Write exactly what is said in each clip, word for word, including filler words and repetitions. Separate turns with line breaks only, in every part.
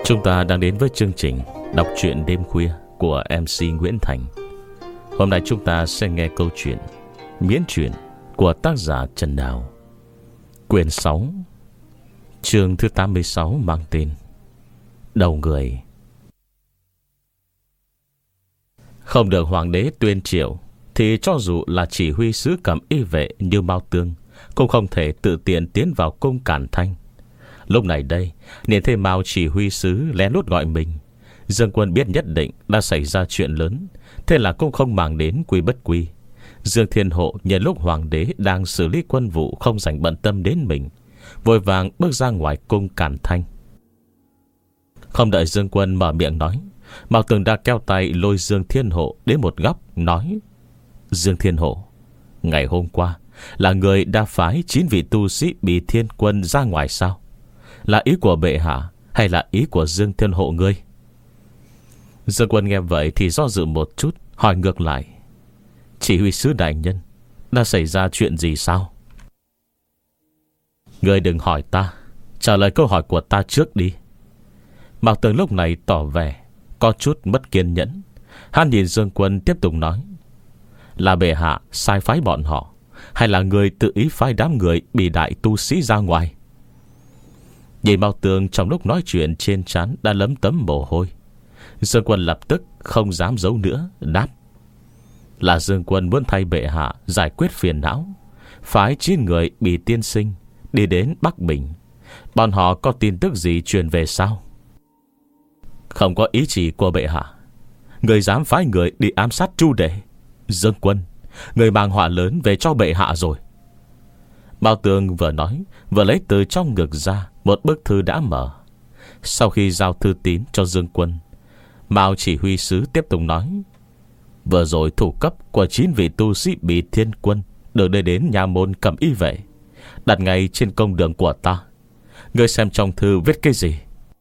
Chúng ta đang đến với chương trình đọc truyện đêm khuya của em xê Nguyễn Thành. Hôm nay chúng ta sẽ nghe câu chuyện miễn truyện của tác giả Trần Đào, quyển sáu, chương thứ tám mươi sáu, mang tên Đầu Người. Không được hoàng đế tuyên triệu thì cho dù là chỉ huy sứ cầm y vệ như Mao Tương cũng không thể tự tiện tiến vào cung Cản Thanh. Lúc này đây, Niên Thế Mao chỉ huy sứ lén lút gọi mình. Dương Quân biết nhất định đã xảy ra chuyện lớn, thế là cũng không màng đến quy bất quy. Dương Thiên Hộ nhận lúc hoàng đế đang xử lý quân vụ không dành bận tâm đến mình, vội vàng bước ra ngoài cung Cản Thanh. Không đợi Dương Quân mở miệng nói, Mao Tường đã kéo tay lôi Dương Thiên Hộ đến một góc, nói: Dương Thiên Hộ, ngày hôm qua là người đã phái chín vị tu sĩ bị thiên quân ra ngoài sao? Là ý của bệ hạ hay là ý của Dương Thiên Hộ ngươi? Dương Quân nghe vậy thì do dự một chút, hỏi ngược lại: chỉ huy sứ đại nhân, đã xảy ra chuyện gì sao? Ngươi đừng hỏi ta, trả lời câu hỏi của ta trước đi. Mao Tường lúc này tỏ vẻ có chút mất kiên nhẫn. Hắn nhìn Dương Quân tiếp tục nói: là bệ hạ sai phái bọn họ, hay là người tự ý phái đám người bị đại tu sĩ ra ngoài? Nhìn Mao Tường trong lúc nói chuyện trên trán đã lấm tấm mồ hôi, Dương Quân lập tức không dám giấu nữa, đáp: là Dương Quân muốn thay bệ hạ giải quyết phiền não, phái chín người bị tiên sinh đi đến Bắc Bình. Bọn họ có tin tức gì truyền về sao? Không có ý chỉ của bệ hạ, người dám phái người đi ám sát Chu Đệ. Dương Quân, người mang họa lớn về cho bệ hạ rồi. Mao Tường vừa nói vừa lấy từ trong ngực ra một bức thư đã mở. Sau khi giao thư tín cho Dương Quân, Mao chỉ huy sứ tiếp tục nói: vừa rồi thủ cấp của chín vị tu sĩ bị thiên quân được đưa đến nhà môn cầm y vệ, đặt ngay trên công đường của ta. Ngươi xem trong thư viết cái gì?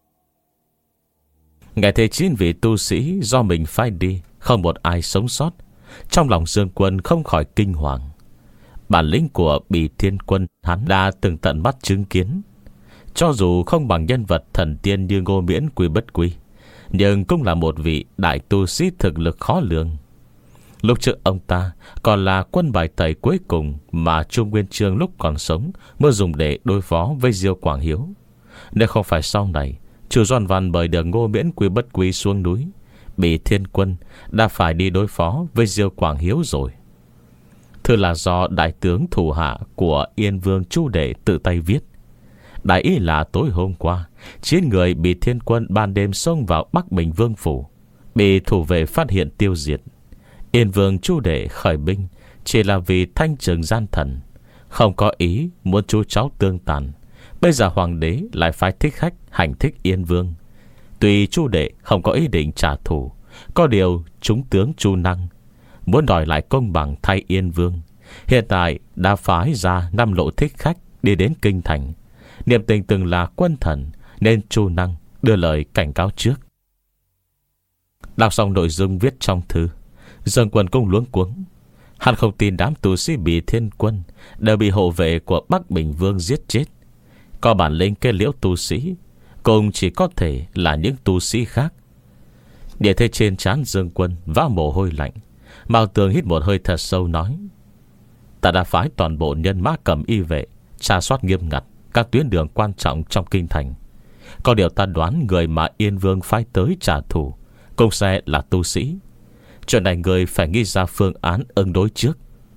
Nghe thấy chín vị tu sĩ do mình phái đi không một ai sống sót, trong lòng Dương Quân không khỏi kinh hoàng. Bản lĩnh của Bỉ Thiên Quân hắn đã từng tận mắt chứng kiến. Cho dù không bằng nhân vật thần tiên như Ngô Miễn Quy Bất Quy, nhưng cũng là một vị đại tu sĩ thực lực khó lường. Lúc trước ông ta còn là quân bài tẩy cuối cùng mà Trung Nguyên Chương lúc còn sống mới dùng để đối phó với Diêu Quảng Hiếu. Nếu không phải sau này Chu Doan Văn bởi được Ngô Miễn Quy Bất Quy xuống núi, Bỉ Thiên Quân đã phải đi đối phó với Diêu Quảng Hiếu rồi. Thư là do đại tướng thủ hạ của Yên Vương Chu Đệ tự tay viết. Đại ý là tối hôm qua, chín người bị thiên quân ban đêm xông vào Bắc Bình Vương phủ, bị thủ vệ phát hiện tiêu diệt. Yên Vương Chu Đệ khởi binh chỉ là vì thanh trừng gian thần, không có ý muốn chú cháu tương tàn. Bây giờ hoàng đế lại phái thích khách hành thích Yên Vương. Tuy Chu Đệ không có ý định trả thù, có điều chúng tướng Chu Năng muốn đòi lại công bằng thay Yên Vương. Hiện tại đã phái ra năm lộ thích khách đi đến kinh thành. Niệm tình từng là quân thần, nên Chu Năng đưa lời cảnh cáo trước. Đọc xong nội dung viết trong thư, Dương Quân cũng luống cuống. Hắn không tin đám tu sĩ bị thiên quân đều bị hộ vệ của Bắc Bình Vương giết chết. Có bản lĩnh kết liễu tu sĩ cũng chỉ có thể là những tu sĩ khác. Để thấy trên trán Dương Quân vã mồ hôi lạnh, Mao Tường hít một hơi thật sâu nói: ta đã phái toàn bộ nhân mã cầm y vệ tra soát nghiêm ngặt các tuyến đường quan trọng trong kinh thành. Có điều ta đoán người mà Yên Vương phái tới trả thù cũng sẽ là tu sĩ. Chuyện này người phải nghĩ ra phương án ứng đối trước.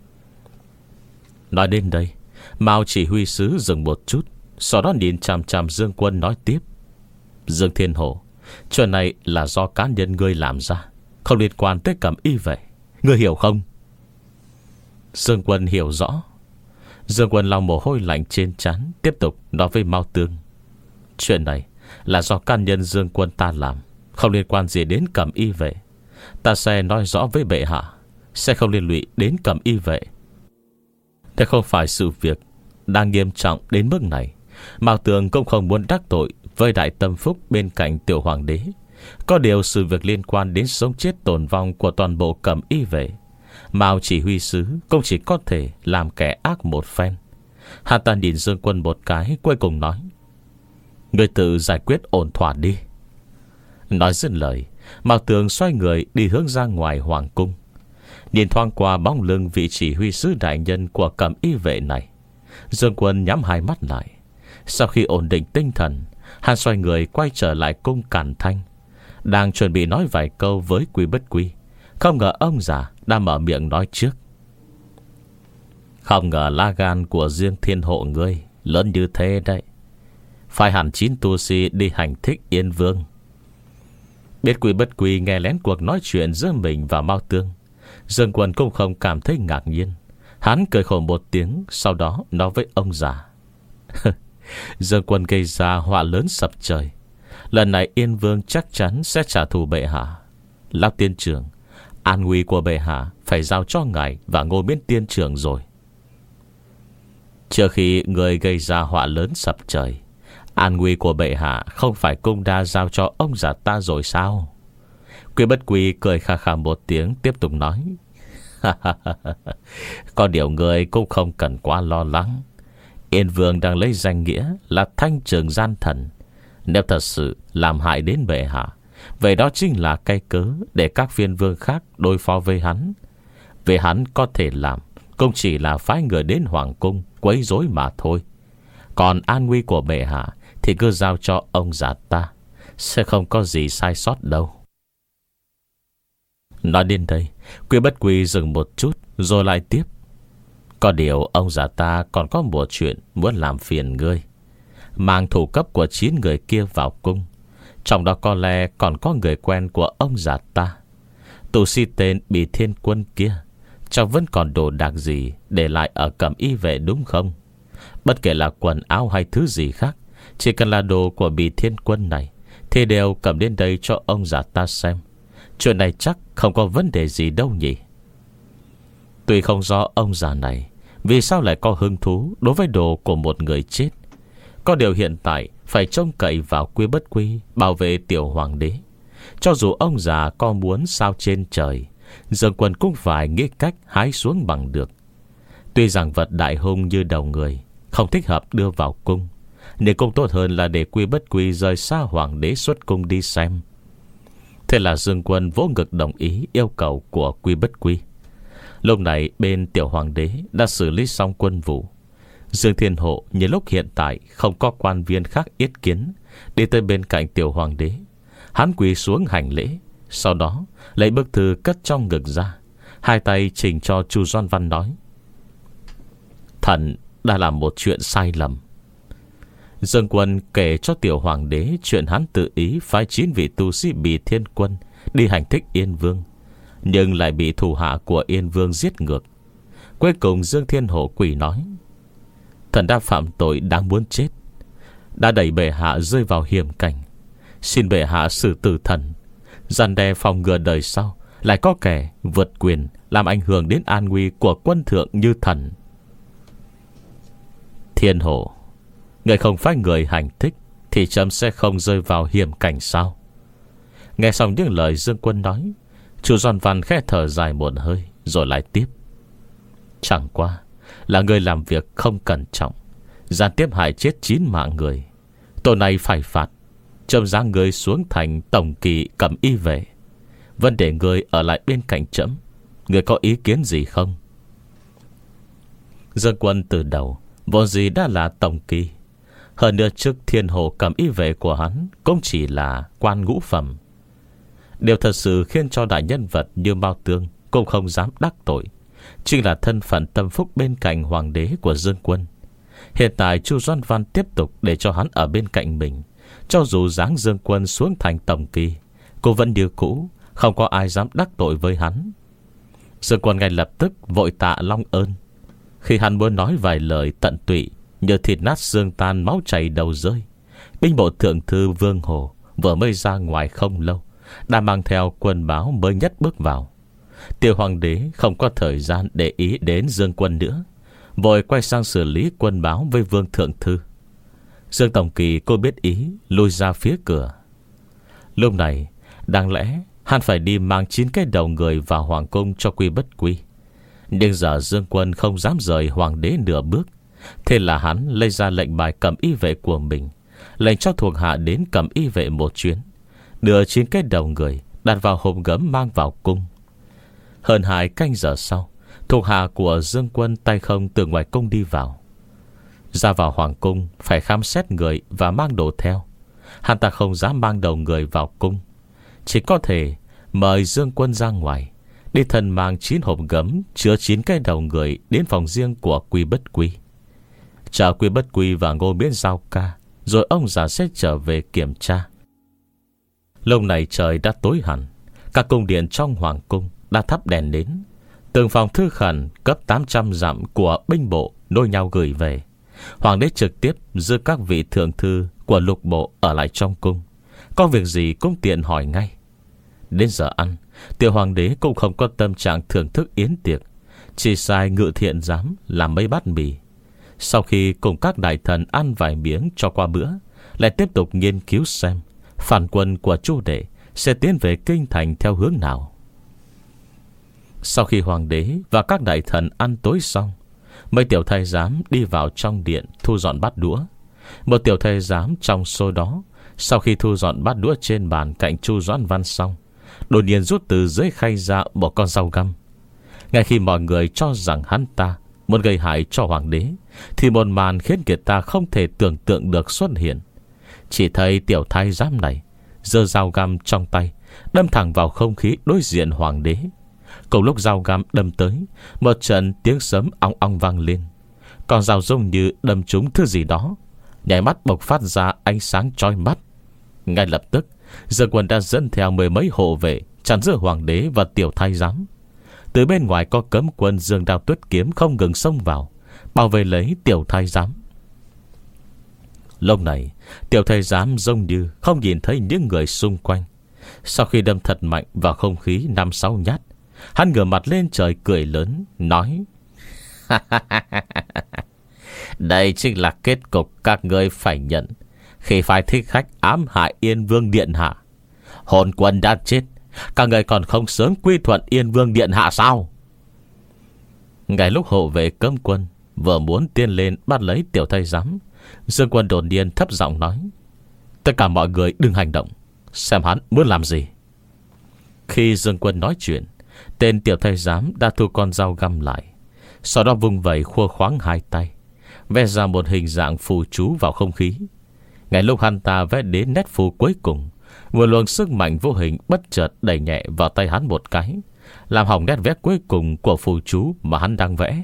Nói đến đây, Mao chỉ huy sứ dừng một chút, sau đó nhìn chằm chằm Dương Quân nói tiếp: Dương Thiên Hổ, chuyện này là do cá nhân ngươi làm ra, không liên quan tới cầm y vệ. Ngươi hiểu không? Dương Quân hiểu rõ. Dương Quân lau mồ hôi lạnh trên trán, tiếp tục nói với Mao Tương: chuyện này là do cá nhân Dương Quân ta làm, không liên quan gì đến cầm y vệ. Ta sẽ nói rõ với bệ hạ, sẽ không liên lụy đến cầm y vệ. Thế không phải sự việc đang nghiêm trọng đến mức này, Mao Tường cũng không muốn đắc tội với đại tâm phúc bên cạnh tiểu hoàng đế. Có điều sự việc liên quan đến sống chết tồn vong của toàn bộ cầm y vệ, Mao chỉ huy sứ cũng chỉ có thể làm kẻ ác một phen. Hạ ta nhìn Dương Quân một cái, cuối cùng nói: ngươi tự giải quyết ổn thỏa đi. Nói dứt lời, Mao Tường xoay người đi hướng ra ngoài hoàng cung. Nhìn thoáng qua bóng lưng vị chỉ huy sứ đại nhân của cẩm y vệ này, Dương Quân nhắm hai mắt lại. Sau khi ổn định tinh thần, hắn xoay người quay trở lại cung Càn Thanh, đang chuẩn bị nói vài câu với Quy Bất Quy. Không ngờ ông già đã mở miệng nói trước. Không ngờ lá gan của riêng thiên hộ ngươi lớn như thế đấy. Phải hẳn chín tu sĩ đi hành thích Yên Vương. Biết Quy Bất Quy nghe lén cuộc nói chuyện giữa mình và Mao Tương, Dương Quân cũng không cảm thấy ngạc nhiên. Hắn cười khổ một tiếng, sau đó nói với ông già. Dương Quân gây ra họa lớn sập trời. Lần này Yên Vương chắc chắn sẽ trả thù bệ hạ. Lão tiên trưởng, an nguy của bệ hạ phải giao cho ngài và Ngô Miễn tiên trưởng rồi. Trước khi người gây ra họa lớn sập trời, an nguy của bệ hạ không phải cũng đã giao cho ông già ta rồi sao? Quy Bất Quy cười khà khà một tiếng, tiếp tục nói. Có điều người cũng không cần quá lo lắng. Yên Vương đang lấy danh nghĩa là Thanh Trường Gian Thần. Nếu thật sự làm hại đến bệ hạ, vậy đó chính là cái cớ để các phiên vương khác đối phó với hắn. Vì hắn có thể làm cũng chỉ là phái người đến hoàng cung quấy rối mà thôi. Còn an nguy của bệ hạ thì cứ giao cho ông già ta, sẽ không có gì sai sót đâu. Nói đến đây, Quy Bất Quy dừng một chút rồi lại tiếp. Có điều ông già ta còn có một chuyện muốn làm phiền ngươi. Mang thủ cấp của chín người kia vào cung. Trong đó có lẽ còn có người quen của ông già ta. Tu sĩ tên Bỉ Thiên Quân kia, chắc vẫn còn đồ đạc gì để lại ở cẩm y vệ đúng không? Bất kể là quần áo hay thứ gì khác, chỉ cần là đồ của Bỉ Thiên Quân này thì đều cầm đến đây cho ông già ta xem. Chuyện này chắc không có vấn đề gì đâu nhỉ. Tuy không rõ ông già này vì sao lại có hứng thú đối với đồ của một người chết, có điều hiện tại phải trông cậy vào Quy Bất Quy bảo vệ tiểu hoàng đế. Cho dù ông già có muốn sao trên trời, Dương Quân cũng phải nghĩ cách hái xuống bằng được. Tuy rằng vật đại hung như đầu người không thích hợp đưa vào cung, nhưng cũng tốt hơn là để Quy Bất Quy rời xa hoàng đế xuất cung đi xem. Thế là Dương Quân vỗ ngực đồng ý yêu cầu của Quy Bất Quy. Lúc này bên tiểu hoàng đế đã xử lý xong quân vụ. Dương Thiên Hộ như lúc hiện tại không có quan viên khác ý kiến, đi tới bên cạnh tiểu hoàng đế. Hắn quỳ xuống hành lễ, sau đó lấy bức thư cất trong ngực ra, hai tay trình cho Chu Doan Văn nói: Thần đã làm một chuyện sai lầm. Dương Quân kể cho tiểu hoàng đế chuyện hắn tự ý phái chín vị tu sĩ Bỉ Thiên Quân đi hành thích Yên Vương, nhưng lại bị thủ hạ của Yên Vương giết ngược. Cuối cùng Dương Thiên Hổ quỳ nói: Thần đã phạm tội đáng muốn chết, đã đẩy bệ hạ rơi vào hiểm cảnh. Xin bệ hạ xử tử thần, răn đe phòng ngừa đời sau lại có kẻ vượt quyền làm ảnh hưởng đến an nguy của quân thượng như thần. Thiên Hổ, người không phải người hành thích thì chấm sẽ không rơi vào hiểm cảnh sao? Nghe xong những lời Dương Quân nói, Chu Doan Văn khẽ thở dài một hơi rồi lại tiếp: Chẳng qua là người làm việc không cẩn trọng, gián tiếp hại chết chín mạng người. Tội này phải phạt, chấm giáng người xuống thành tổng kỳ cẩm y vệ. Vấn đề người ở lại bên cạnh chấm, người có ý kiến gì không? Dương Quân từ đầu vốn gì đã là tổng kỳ, hơn nữa trước Thiên Hồ cẩm y vệ của hắn cũng chỉ là quan ngũ phẩm. Điều thật sự khiến cho đại nhân vật như Mao Tương cũng không dám đắc tội chính là thân phận tâm phúc bên cạnh hoàng đế của Dương Quân. Hiện tại Chu Doan Văn tiếp tục để cho hắn ở bên cạnh mình, cho dù giáng Dương Quân xuống thành tổng kỳ, cô vẫn như cũ, không có ai dám đắc tội với hắn. Dương Quân ngay lập tức vội tạ long ơn. Khi hắn muốn nói vài lời tận tụy như thịt nát xương tan máu chảy đầu rơi, binh bộ thượng thư Vương Hồ vừa mới ra ngoài không lâu đã mang theo quân báo mới nhất bước vào. Tiểu hoàng đế không có thời gian để ý đến Dương Quân nữa, vội quay sang xử lý quân báo với Vương thượng thư. Dương tổng kỳ cô biết ý, lùi ra phía cửa. Lúc này đáng lẽ hắn phải đi mang chín cái đầu người vào hoàng cung cho Quy Bất Quy, nhưng giờ Dương Quân không dám rời hoàng đế nửa bước. Thế là hắn lấy ra lệnh bài cẩm y vệ của mình, lệnh cho thuộc hạ đến cẩm y vệ một chuyến, đưa chín cái đầu người đặt vào hộp gấm mang vào cung. Hơn hai canh giờ sau, thuộc hạ của Dương Quân tay không từ ngoài cung đi vào. Ra vào hoàng cung phải khám xét người và mang đồ theo. Hắn ta không dám mang đầu người vào cung, chỉ có thể mời Dương Quân ra ngoài, đi thân mang chín hộp gấm chứa chín cái đầu người đến phòng riêng của Quy Bất Quy. Chờ Quy Bất Quy và Ngô Miễn giao ca, rồi ông già sẽ trở về kiểm tra. Lúc này trời đã tối hẳn. Các cung điện trong hoàng cung đã thắp đèn nến. Từng phòng thư khẩn cấp tám trăm dặm của binh bộ nối nhau gửi về. Hoàng đế trực tiếp giữ các vị thượng thư của lục bộ ở lại trong cung. Có việc gì cũng tiện hỏi ngay. Đến giờ ăn, tiểu hoàng đế cũng không có tâm trạng thưởng thức yến tiệc, chỉ sai Ngự Thiện Giám làm mấy bát mì. Sau khi cùng các đại thần ăn vài miếng cho qua bữa, lại tiếp tục nghiên cứu xem phản quân của Chu Đệ sẽ tiến về kinh thành theo hướng nào. Sau khi hoàng đế và các đại thần ăn tối xong, mấy tiểu thái giám đi vào trong điện thu dọn bát đũa. Một tiểu thái giám trong số đó, sau khi thu dọn bát đũa trên bàn cạnh Chu Doãn Văn xong, đột nhiên rút từ dưới khay ra một con dao găm. Ngay khi mọi người cho rằng hắn ta muốn gây hại cho hoàng đế, thì một màn khiến người ta không thể tưởng tượng được xuất hiện. Chỉ thấy tiểu thái giám này giơ dao găm trong tay, đâm thẳng vào không khí đối diện hoàng đế. Cùng lúc dao găm đâm tới, một trận tiếng sấm ong ong vang lên. Con dao giống như đâm trúng thứ gì đó, nhảy mắt bộc phát ra ánh sáng chói mắt. Ngay lập tức, Dương Quân đã dẫn theo mười mấy hộ vệ chặn giữa hoàng đế và tiểu thái giám. Từ bên ngoài có cấm quân Dương Đao Tuyết Kiếm không ngừng xông vào, bảo vệ lấy tiểu thái giám. Lúc này, tiểu thái giám giống như không nhìn thấy những người xung quanh. Sau khi đâm thật mạnh vào không khí năm sáu nhát, hắn ngửa mặt lên trời cười lớn, nói: đây chính là kết cục các ngươi phải nhận khi phải thích khách ám hại Yên Vương Điện Hạ. Hồn quân đã chết, các ngươi còn không sớm quy thuận Yên Vương Điện Hạ sao? Ngay lúc hộ vệ cấm quân vừa muốn tiến lên bắt lấy tiểu thái giám, Dương Quân đột nhiên thấp giọng nói: tất cả mọi người đừng hành động, xem hắn muốn làm gì. Khi Dương Quân nói chuyện, tên tiểu thái giám đã thu con dao găm lại, sau đó vung vẩy khua khoáng hai tay, vẽ ra một hình dạng phù chú vào không khí. Ngay lúc hắn ta vẽ đến nét phù cuối cùng, một luồng sức mạnh vô hình bất chợt đẩy nhẹ vào tay hắn một cái, làm hỏng nét vẽ cuối cùng của phù chú mà hắn đang vẽ.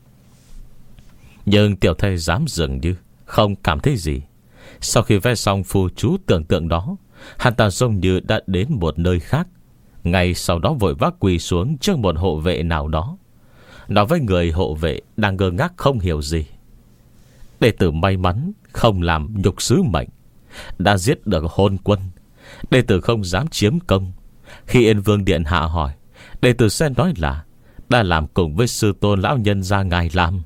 Nhưng tiểu thái giám dường như không cảm thấy gì. Sau khi vẽ xong phù chú tưởng tượng đó, hắn ta giống như đã đến một nơi khác. Ngay sau đó vội vã quỳ xuống trước một hộ vệ nào đó, nói với người hộ vệ đang ngơ ngác không hiểu gì: đệ tử may mắn không làm nhục sứ mệnh, đã giết được hôn quân. Đệ tử không dám chiếm công. Khi Yên Vương Điện Hạ hỏi, đệ tử sẽ nói là đã làm cùng với sư tôn lão nhân gia ngài làm.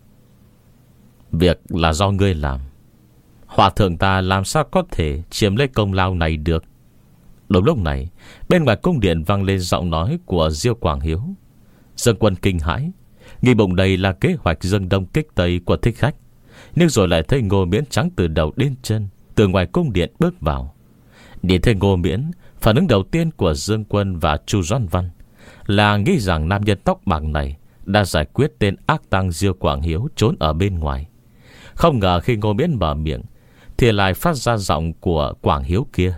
Việc là do ngươi làm, hòa thượng ta làm sao có thể chiếm lấy công lao này được. Đúng lúc này, bên ngoài cung điện vang lên giọng nói của Diêu Quảng Hiếu. Dương Quân kinh hãi, nghĩ bụng đây là kế hoạch dâng đông kích tây của thích khách, nhưng rồi lại thấy Ngô Miễn trắng từ đầu đến chân từ ngoài cung điện bước vào. Nhìn thấy Ngô Miễn, phản ứng đầu tiên của Dương Quân và Chu Doãn Văn là nghĩ rằng nam nhân tóc bạc này đã giải quyết tên ác tăng Diêu Quảng Hiếu trốn ở bên ngoài. Không ngờ khi Ngô Miễn mở miệng thì lại phát ra giọng của Quảng Hiếu kia: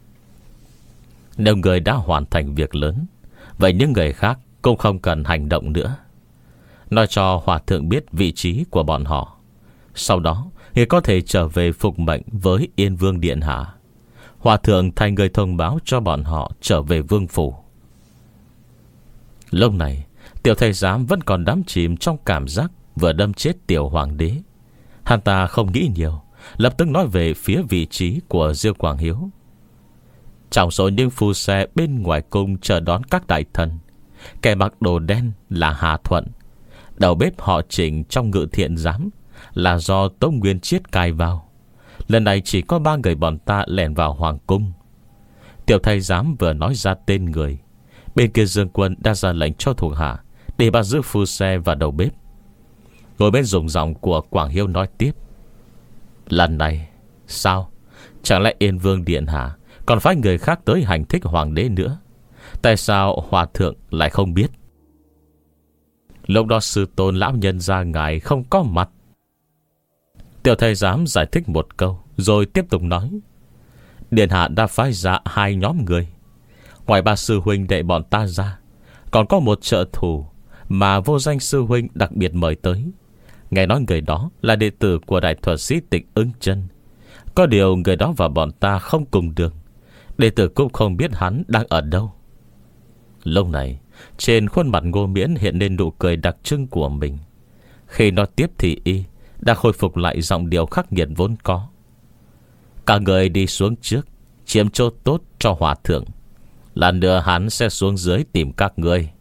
nếu người đã hoàn thành việc lớn, vậy những người khác cũng không cần hành động nữa. Nói cho hòa thượng biết vị trí của bọn họ, sau đó thì có thể trở về phục mệnh với Yên Vương Điện Hạ. Hòa thượng thành người thông báo cho bọn họ trở về vương phủ. Lúc này, tiểu thái giám vẫn còn đắm chìm trong cảm giác vừa đâm chết tiểu hoàng đế. Hắn ta không nghĩ nhiều, lập tức nói về phía vị trí của Diêu Quảng Hiếu. Trong số những phu xe bên ngoài cung chờ đón các đại thần, kẻ mặc đồ đen là Hà Thuận. Đầu bếp họ Trịnh trong Ngự Thiện Giám là do Tống Nguyên Chiết cai vào. Lần này chỉ có ba người bọn ta lẻn vào hoàng cung. Tiểu thái giám vừa nói ra tên người, bên kia Dương Quân đã ra lệnh cho thuộc hạ để bắt giữ phu xe và đầu bếp. Ngồi bên dùng giọng của Quảng Hiếu nói tiếp: lần này sao, chẳng lẽ Yên Vương Điện Hạ còn phái người khác tới hành thích hoàng đế nữa. Tại sao hòa thượng lại không biết? Lúc đó sư tôn lão nhân ra ngài không có mặt. Tiểu thầy giám giải thích một câu rồi tiếp tục nói: Điện hạ đã phái ra hai nhóm người. Ngoài ba sư huynh đệ bọn ta ra, còn có một trợ thủ mà vô danh sư huynh đặc biệt mời tới. Nghe nói người đó là đệ tử của đại thuật sĩ Tịch Ưng Chân. Có điều người đó và bọn ta không cùng đường. Đệ tử cũng không biết hắn đang ở đâu. Lúc này trên khuôn mặt Ngô Miễn hiện lên nụ cười đặc trưng của mình. Khi nói tiếp thì y đã khôi phục lại giọng điệu khắc nghiệt vốn có. Cả người đi xuống trước, chiếm chỗ tốt cho hòa thượng. Lần nữa hắn sẽ xuống dưới tìm các ngươi.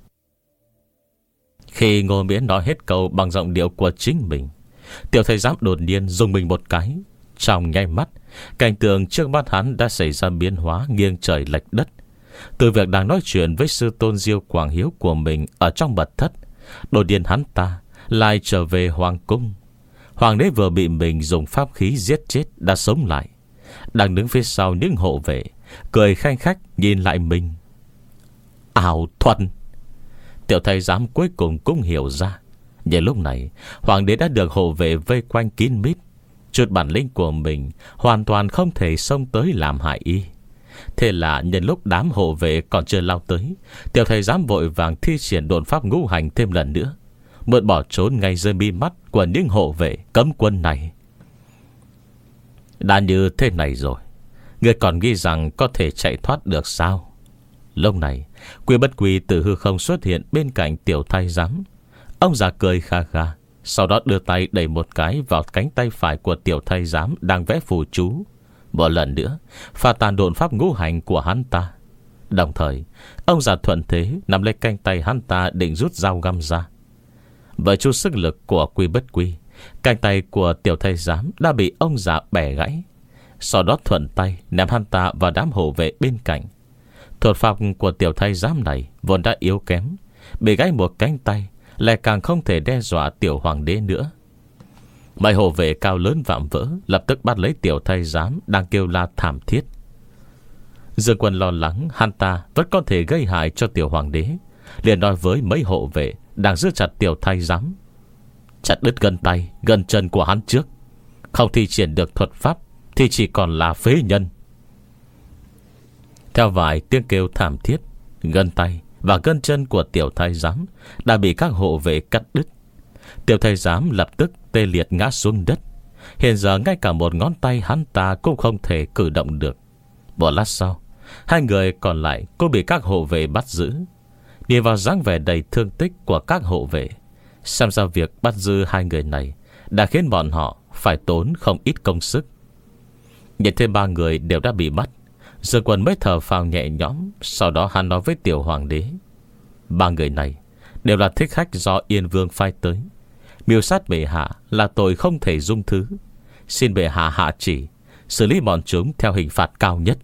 Khi Ngô Miễn nói hết câu bằng giọng điệu của chính mình, tiểu thầy giám đột nhiên dùng mình một cái. Trong nháy mắt, cảnh tượng trước mắt hắn đã xảy ra biến hóa nghiêng trời lệch đất. Từ việc đang nói chuyện với sư tôn Diêu Quảng Hiếu của mình ở trong mật thất, đột nhiên hắn ta lại trở về hoàng cung. Hoàng đế vừa bị mình dùng pháp khí giết chết đã sống lại, đang đứng phía sau những hộ vệ, cười khanh khách nhìn lại mình. Ảo thuần! Tiểu thầy giám cuối cùng cũng hiểu ra. Nhưng lúc này hoàng đế đã được hộ vệ vây quanh kín mít. Chút bản lĩnh của mình hoàn toàn không thể xông tới làm hại y. Thế là nhân lúc đám hộ vệ còn chưa lao tới, tiểu thầy giám vội vàng thi triển độn pháp ngũ hành thêm lần nữa, mượn bỏ trốn ngay dưới mi mắt của những hộ vệ cấm quân này. Đã như thế này rồi, người còn nghĩ rằng có thể chạy thoát được sao? Lúc này Quy Bất Quy từ hư không xuất hiện bên cạnh tiểu thái giám. Ông già cười kha kha, sau đó đưa tay đẩy một cái vào cánh tay phải của tiểu thái giám đang vẽ phù chú. Một lần nữa pha tàn độn pháp ngũ hành của hắn ta. Đồng thời ông già thuận thế nắm lấy cánh tay hắn ta định rút dao găm ra. Với chút sức lực của Quy Bất Quy, cánh tay của tiểu thái giám đã bị ông già bẻ gãy. Sau đó thuận tay ném hắn ta vào đám hộ vệ bên cạnh. Thuật pháp của tiểu thái giám này vốn đã yếu kém, bị gãy một cánh tay lại càng không thể đe dọa tiểu hoàng đế nữa. Mấy hộ vệ cao lớn vạm vỡ lập tức bắt lấy tiểu thái giám đang kêu la thảm thiết. Dương Quân lo lắng hắn ta vẫn có thể gây hại cho tiểu hoàng đế, liền nói với mấy hộ vệ đang giữ chặt tiểu thái giám: chặt đứt gân tay gân chân của hắn trước. Không thi triển được thuật pháp thì chỉ còn là phế nhân. Theo vài tiếng kêu thảm thiết, gân tay và gân chân của tiểu thái giám đã bị các hộ vệ cắt đứt. Tiểu thái giám lập tức tê liệt ngã xuống đất. Hiện giờ ngay cả một ngón tay hắn ta cũng không thể cử động được. Một lát sau, hai người còn lại cũng bị các hộ vệ bắt giữ. Nhìn vào dáng vẻ đầy thương tích của các hộ vệ, xem ra việc bắt giữ hai người này đã khiến bọn họ phải tốn không ít công sức. Nhìn thêm ba người đều đã bị bắt, Dương Quân mới thở phào nhẹ nhõm. Sau đó hắn nói với tiểu hoàng đế: ba người này đều là thích khách do Yên Vương phái tới. Mưu sát bệ hạ là tội không thể dung thứ. Xin bệ hạ hạ chỉ xử lý bọn chúng theo hình phạt cao nhất.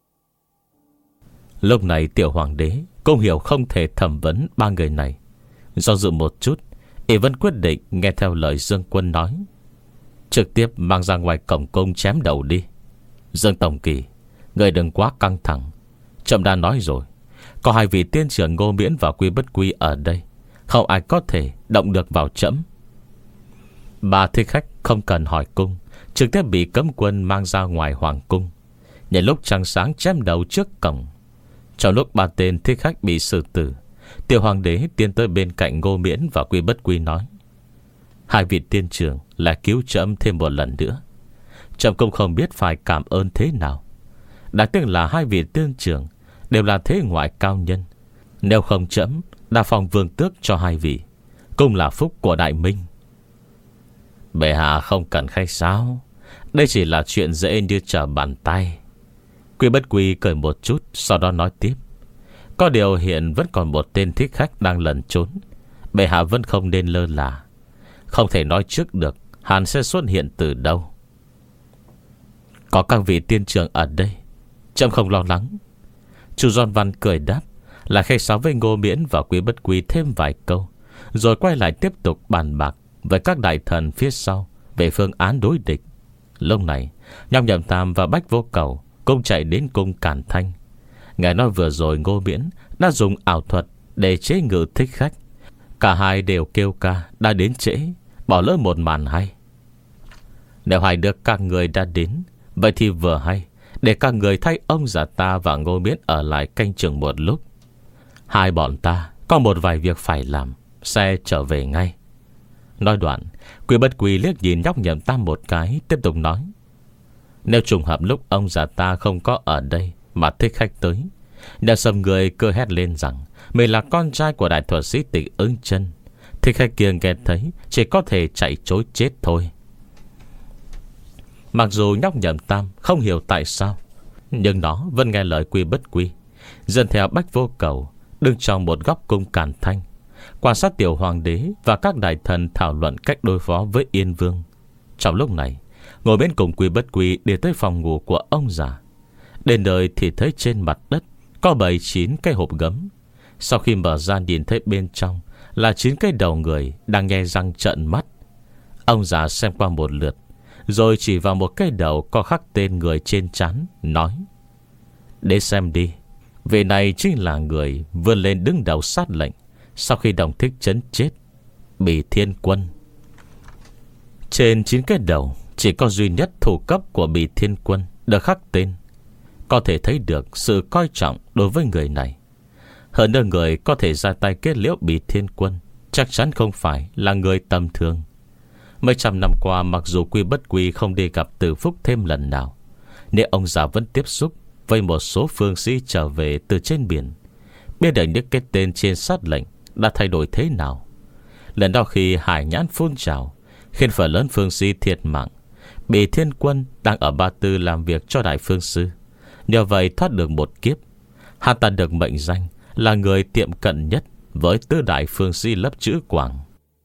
Lúc này tiểu hoàng đế cũng hiểu không thể thẩm vấn ba người này. Do dự một chút, y vẫn quyết định nghe theo lời Dương Quân nói: trực tiếp mang ra ngoài cổng cung chém đầu đi. Dương Tổng Kỳ, người đừng quá căng thẳng. Trẫm đã nói rồi, có hai vị tiên trưởng Ngô Miễn và Quy Bất Quy ở đây, không ai có thể động được vào trẫm. Ba thích khách không cần hỏi cung, trực tiếp bị cấm quân mang ra ngoài hoàng cung. Nhân lúc trăng sáng chém đầu trước cổng. Trong lúc ba tên thích khách bị xử tử, tiểu hoàng đế tiến tới bên cạnh Ngô Miễn và Quy Bất Quy nói: hai vị tiên trưởng là cứu trẫm thêm một lần nữa. Trẫm cũng không biết phải cảm ơn thế nào. Đáng tiếc là hai vị tiên trưởng đều là thế ngoại cao nhân. Nếu không trẫm đã phong vương tước cho hai vị, cũng là phúc của đại minh. Bệ hạ không cần khách sáo, đây chỉ là chuyện dễ như trở bàn tay. Quy Bất Quy cười một chút, sau đó nói tiếp: có điều hiện vẫn còn một tên thích khách đang lẩn trốn. Bệ hạ vẫn không nên lơ là. Không thể nói trước được hắn sẽ xuất hiện từ đâu. Có các vị tiên trưởng ở đây, trẫm không lo lắng. Chu Doan Văn cười đáp, là khách sáo với Ngô Miễn và Quy Bất Quy thêm vài câu, rồi quay lại tiếp tục bàn bạc với các đại thần phía sau về phương án đối địch. Lúc này Nhong Nhậm Tam và Bách Vô Cầu cũng chạy đến cung Càn Thanh. Nghe nói vừa rồi Ngô Miễn đã dùng ảo thuật để chế ngự thích khách. Cả hai đều kêu ca đã đến trễ, bỏ lỡ một màn hay. Nếu hai đứa các người đã đến, vậy thì vừa hay để các người thay ông già ta và Ngô Miễn ở lại canh chừng một lúc. Hai bọn ta có một vài việc phải làm, sẽ trở về ngay. Nói đoạn, Quy Bất Quy liếc nhìn nhóc Nhậm Tam một cái, tiếp tục nói: Nếu trùng hợp lúc ông già ta không có ở đây mà thích khách tới, Nhà Sâm người cơ hét lên rằng mình là con trai của đại thuật sĩ Tịch Ứng Chân. Thích khách kia nghe thấy chỉ có thể chạy trối chết thôi. Mặc dù nhóc Nhậm Tam không hiểu tại sao, nhưng nó vẫn nghe lời Quy Bất Quy, dần theo Bách Vô Cầu, đứng trong một góc cung Càn Thanh, quan sát tiểu hoàng đế và các đại thần thảo luận cách đối phó với Yên Vương. Trong lúc này, ngồi bên cùng Quy Bất Quy đi tới phòng ngủ của ông già. Đến nơi thì thấy trên mặt đất có bảy chín cái hộp gấm. Sau khi mở ra nhìn thấy bên trong là chín cái đầu người đang nhe răng trợn mắt. Ông già xem qua một lượt, rồi chỉ vào một cái đầu có khắc tên người trên trán, nói: Để xem đi, vị này chính là người vươn lên đứng đầu sát lệnh sau khi Đồng Thích Trấn chết, Bỉ Thiên Quân. Trên chín cái đầu chỉ có duy nhất thủ cấp của Bỉ Thiên Quân được khắc tên. Có thể thấy được sự coi trọng đối với người này. Hơn nữa người có thể ra tay kết liễu Bỉ Thiên Quân chắc chắn không phải là người tầm thường. Mấy trăm năm qua, mặc dù Quy Bất Quy không đi gặp Từ Phúc thêm lần nào, nên ông già vẫn tiếp xúc với một số phương sĩ trở về từ trên biển, biết được những cái tên trên sát lệnh đã thay đổi thế nào. Lần đó khi hải nhãn phun trào khiến phần lớn phương sĩ thiệt mạng, Bỉ Thiên Quân đang ở Ba Tư làm việc cho đại phương sư, nhờ vậy thoát được một kiếp. Hắn ta được mệnh danh là người tiệm cận nhất với tứ đại phương sĩ lấp chữ Quảng.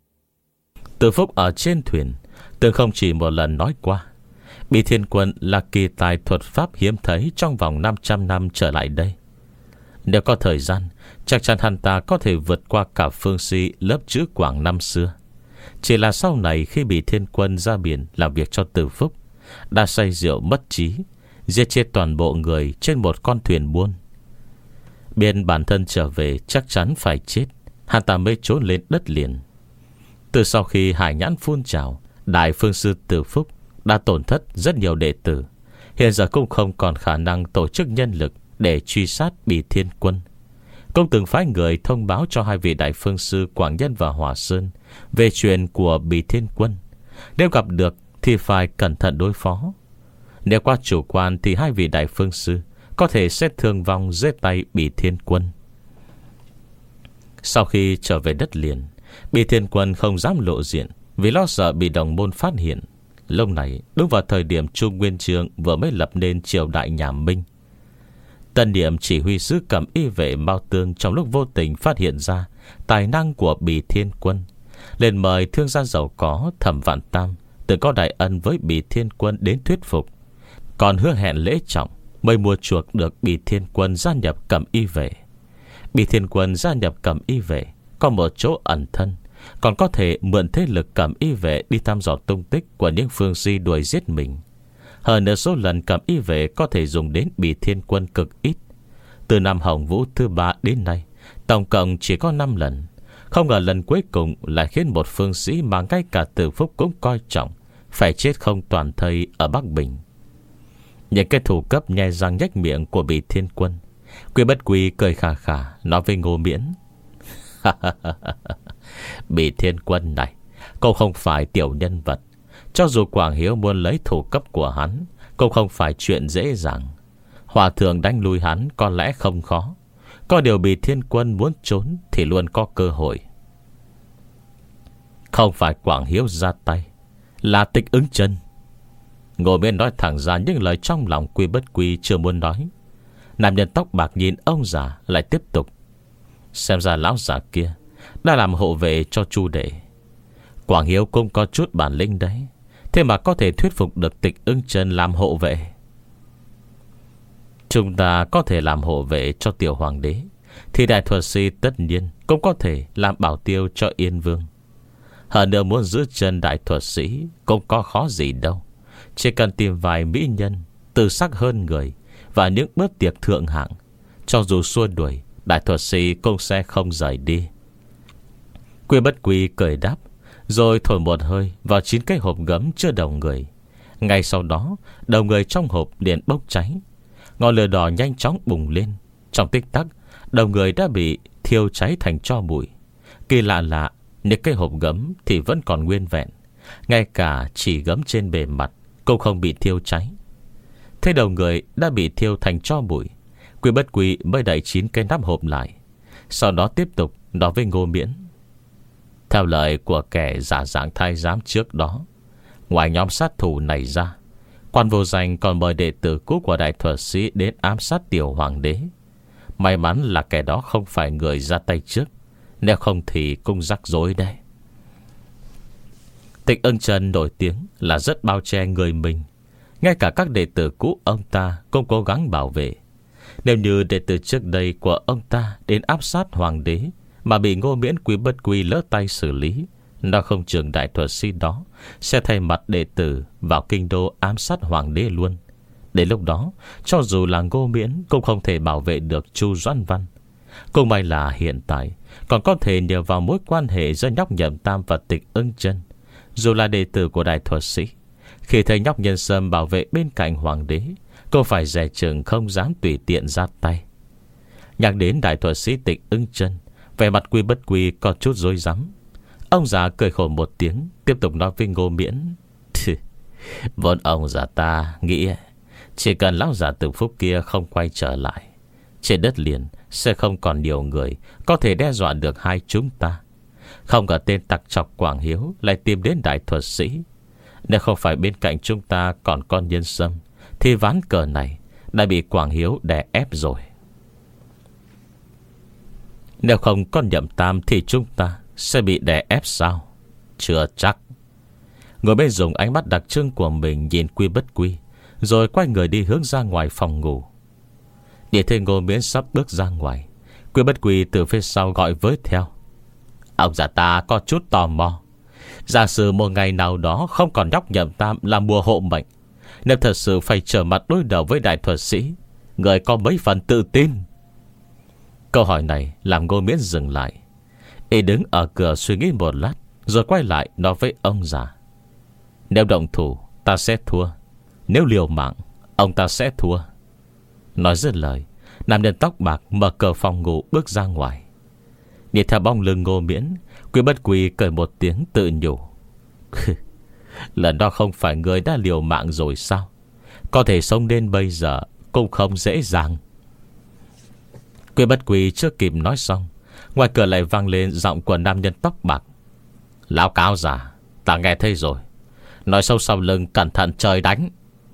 Từ Phúc ở trên thuyền từng không chỉ một lần nói qua, Bỉ Thiên Quân là kỳ tài thuật pháp hiếm thấy trong vòng năm trăm năm trở lại đây. Nếu có thời gian, chắc chắn hắn ta có thể vượt qua cả phương sĩ lớp chữ Quảng năm xưa. Chỉ là sau này khi Bỉ Thiên Quân ra biển làm việc cho Từ Phúc, đã say rượu mất trí, giết chết toàn bộ người trên một con thuyền buôn. Biên bản thân trở về chắc chắn phải chết, hắn ta mới trốn lên đất liền. Từ sau khi hải nhãn phun trào, đại phương sư Từ Phúc đã tổn thất rất nhiều đệ tử. Hiện giờ cũng không còn khả năng tổ chức nhân lực để truy sát Bỉ Thiên Quân. Công từng phái người thông báo cho hai vị đại phương sư Quảng Nhân và Hòa Sơn về chuyện của Bỉ Thiên Quân. Nếu gặp được thì phải cẩn thận đối phó. Nếu qua chủ quan thì hai vị đại phương sư có thể sẽ thương vong dưới tay Bỉ Thiên Quân. Sau khi trở về đất liền, Bỉ Thiên Quân không dám lộ diện vì lo sợ bị đồng môn phát hiện. Lúc này đúng vào thời điểm Chu Nguyên Chương vừa mới lập nên triều đại nhà Minh. Tân Niệm chỉ huy sứ Cẩm Y vệ Mao Tương trong lúc vô tình phát hiện ra tài năng của Bỉ Thiên Quân, lên mời thương gia giàu có Thẩm Vạn Tam từng có đại ân với Bỉ Thiên Quân đến thuyết phục, còn hứa hẹn lễ trọng mới mua chuộc được Bỉ Thiên Quân gia nhập Cẩm Y vệ. Bỉ Thiên Quân gia nhập Cẩm Y vệ có một chỗ ẩn thân, còn có thể mượn thế lực Cẩm Y vệ đi thăm dò tung tích của những phương sĩ đuổi giết mình. Hơn nữa số lần Cẩm Y vệ có thể dùng đến Bỉ Thiên Quân cực ít. Từ năm Hồng Vũ thứ ba đến nay, tổng cộng chỉ có năm lần. Không ngờ lần cuối cùng lại khiến một phương sĩ mà ngay cả Từ Phúc cũng coi trọng phải chết không toàn thây ở Bắc Bình. Những cái thủ cấp nhe răng nhếch miệng của Bỉ Thiên Quân, Quy Bất Quy cười khà khà nói với Ngô Miễn: Bỉ Thiên Quân này, cậu không phải tiểu nhân vật. Cho dù Quảng Hiếu muốn lấy thủ cấp của hắn, cũng không phải chuyện dễ dàng. Hòa thượng đánh lui hắn có lẽ không khó, có điều Bỉ Thiên Quân muốn trốn thì luôn có cơ hội. Không phải Quảng Hiếu ra tay, là Tịch Ứng Chân. Ngồi bên nói thẳng ra những lời trong lòng Quy Bất Quy chưa muốn nói. Nam nhân tóc bạc nhìn ông già lại tiếp tục: Xem ra lão già kia đã làm hộ vệ cho Chu đệ. Quảng Hiếu cũng có chút bản lĩnh đấy, thế mà có thể thuyết phục được Tịch Ứng Chân làm hộ vệ. Chúng ta có thể làm hộ vệ cho tiểu hoàng đế, thì đại thuật sĩ tất nhiên cũng có thể làm bảo tiêu cho Yên Vương. Hơn nữa muốn giữ chân đại thuật sĩ cũng có khó gì đâu. Chỉ cần tìm vài mỹ nhân tự sắc hơn người và những bữa tiệc thượng hạng. Cho dù xua đuổi, đại thuật sĩ cũng sẽ không rời đi. Quy Bất Quy cười đáp, rồi thổi một hơi vào chín cái hộp gấm chứa đầu người. Ngay sau đó, đầu người trong hộp liền bốc cháy. Ngọn lửa đỏ nhanh chóng bùng lên. Trong tích tắc, đầu người đã bị thiêu cháy thành tro bụi. Kỳ lạ là những cái hộp gấm thì vẫn còn nguyên vẹn, ngay cả chỉ gấm trên bề mặt cũng không bị thiêu cháy. Thế đầu người đã bị thiêu thành tro bụi, Quy Bất Quy mới đậy chín cái nắp hộp lại. Sau đó tiếp tục nói với Ngô Miễn: theo lời của kẻ giả dạng thái giám trước đó, ngoài nhóm sát thủ này ra, quan vô danh còn mời đệ tử cũ của đại thuật sĩ đến ám sát tiểu hoàng đế. May mắn là kẻ đó không phải người ra tay trước, nếu không thì cũng rắc rối đây. Tịch Ưng Chân nổi tiếng là rất bao che người mình. Ngay cả các đệ tử cũ ông ta cũng cố gắng bảo vệ. Nếu như đệ tử trước đây của ông ta đến áp sát hoàng đế mà bị Ngô Miễn Quy Bất Quy lỡ tay xử lý, nó không chừng đại thuật sĩ đó sẽ thay mặt đệ tử vào kinh đô ám sát hoàng đế luôn. Đến lúc đó, cho dù là Ngô Miễn cũng không thể bảo vệ được Chu Doãn Văn. Cũng may là hiện tại còn có thể nhờ vào mối quan hệ giữa nhóc Nhậm Tam và Tịch Ưng Chân. Dù là đệ tử của đại thuật sĩ, khi thấy nhóc Nhân Sâm bảo vệ bên cạnh hoàng đế, cô phải dè chừng không dám tùy tiện ra tay. Nhắc đến đại thuật sĩ Tịch Ưng Chân, vẻ mặt Quy Bất Quy có chút rối rắm. Ông già cười khổ một tiếng, tiếp tục nói với Ngô Miễn: vốn ông già ta nghĩ chỉ cần lão già Từ Phúc kia không quay trở lại, trên đất liền sẽ không còn nhiều người có thể đe dọa được hai chúng ta. Không ngờ tên tặc chọc Quảng Hiếu lại tìm đến đại thuật sĩ. Nếu không phải bên cạnh chúng ta còn con Nhân Sâm, thì ván cờ này đã bị Quảng Hiếu đè ép rồi. Nếu không con Nhậm Tam thì chúng ta sẽ bị đè ép sao? Chưa chắc. Ngồi bên dùng ánh mắt đặc trưng của mình nhìn Quy Bất Quy, rồi quay người đi hướng ra ngoài phòng ngủ. Nhìn thấy Ngô Miễn sắp bước ra ngoài, Quy Bất Quy từ phía sau gọi với theo: ông già ta có chút tò mò. Giả sử một ngày nào đó không còn nhóc Nhậm Tam là mùa hộ mệnh, nếu thật sự phải trở mặt đối đầu với đại thuật sĩ, người có mấy phần tự tin? Câu hỏi này làm Ngô Miễn dừng lại. Y đứng ở cửa suy nghĩ một lát, rồi quay lại nói với ông già: nếu động thủ ta sẽ thua, nếu liều mạng ông ta sẽ thua. Nói dứt lời, nam nhân tóc bạc mở cửa phòng ngủ bước ra ngoài. Nhìn theo bóng lưng Ngô Miễn, Quy Bất Quy cười một tiếng tự nhủ: lần đó không phải người đã liều mạng rồi sao? Có thể sống đến bây giờ cũng không dễ dàng. Quy Bất Quy chưa kịp nói xong, ngoài cửa lại vang lên giọng của nam nhân tóc bạc: lão cáo già, ta nghe thấy rồi, nói sâu sau lưng cẩn thận trời đánh.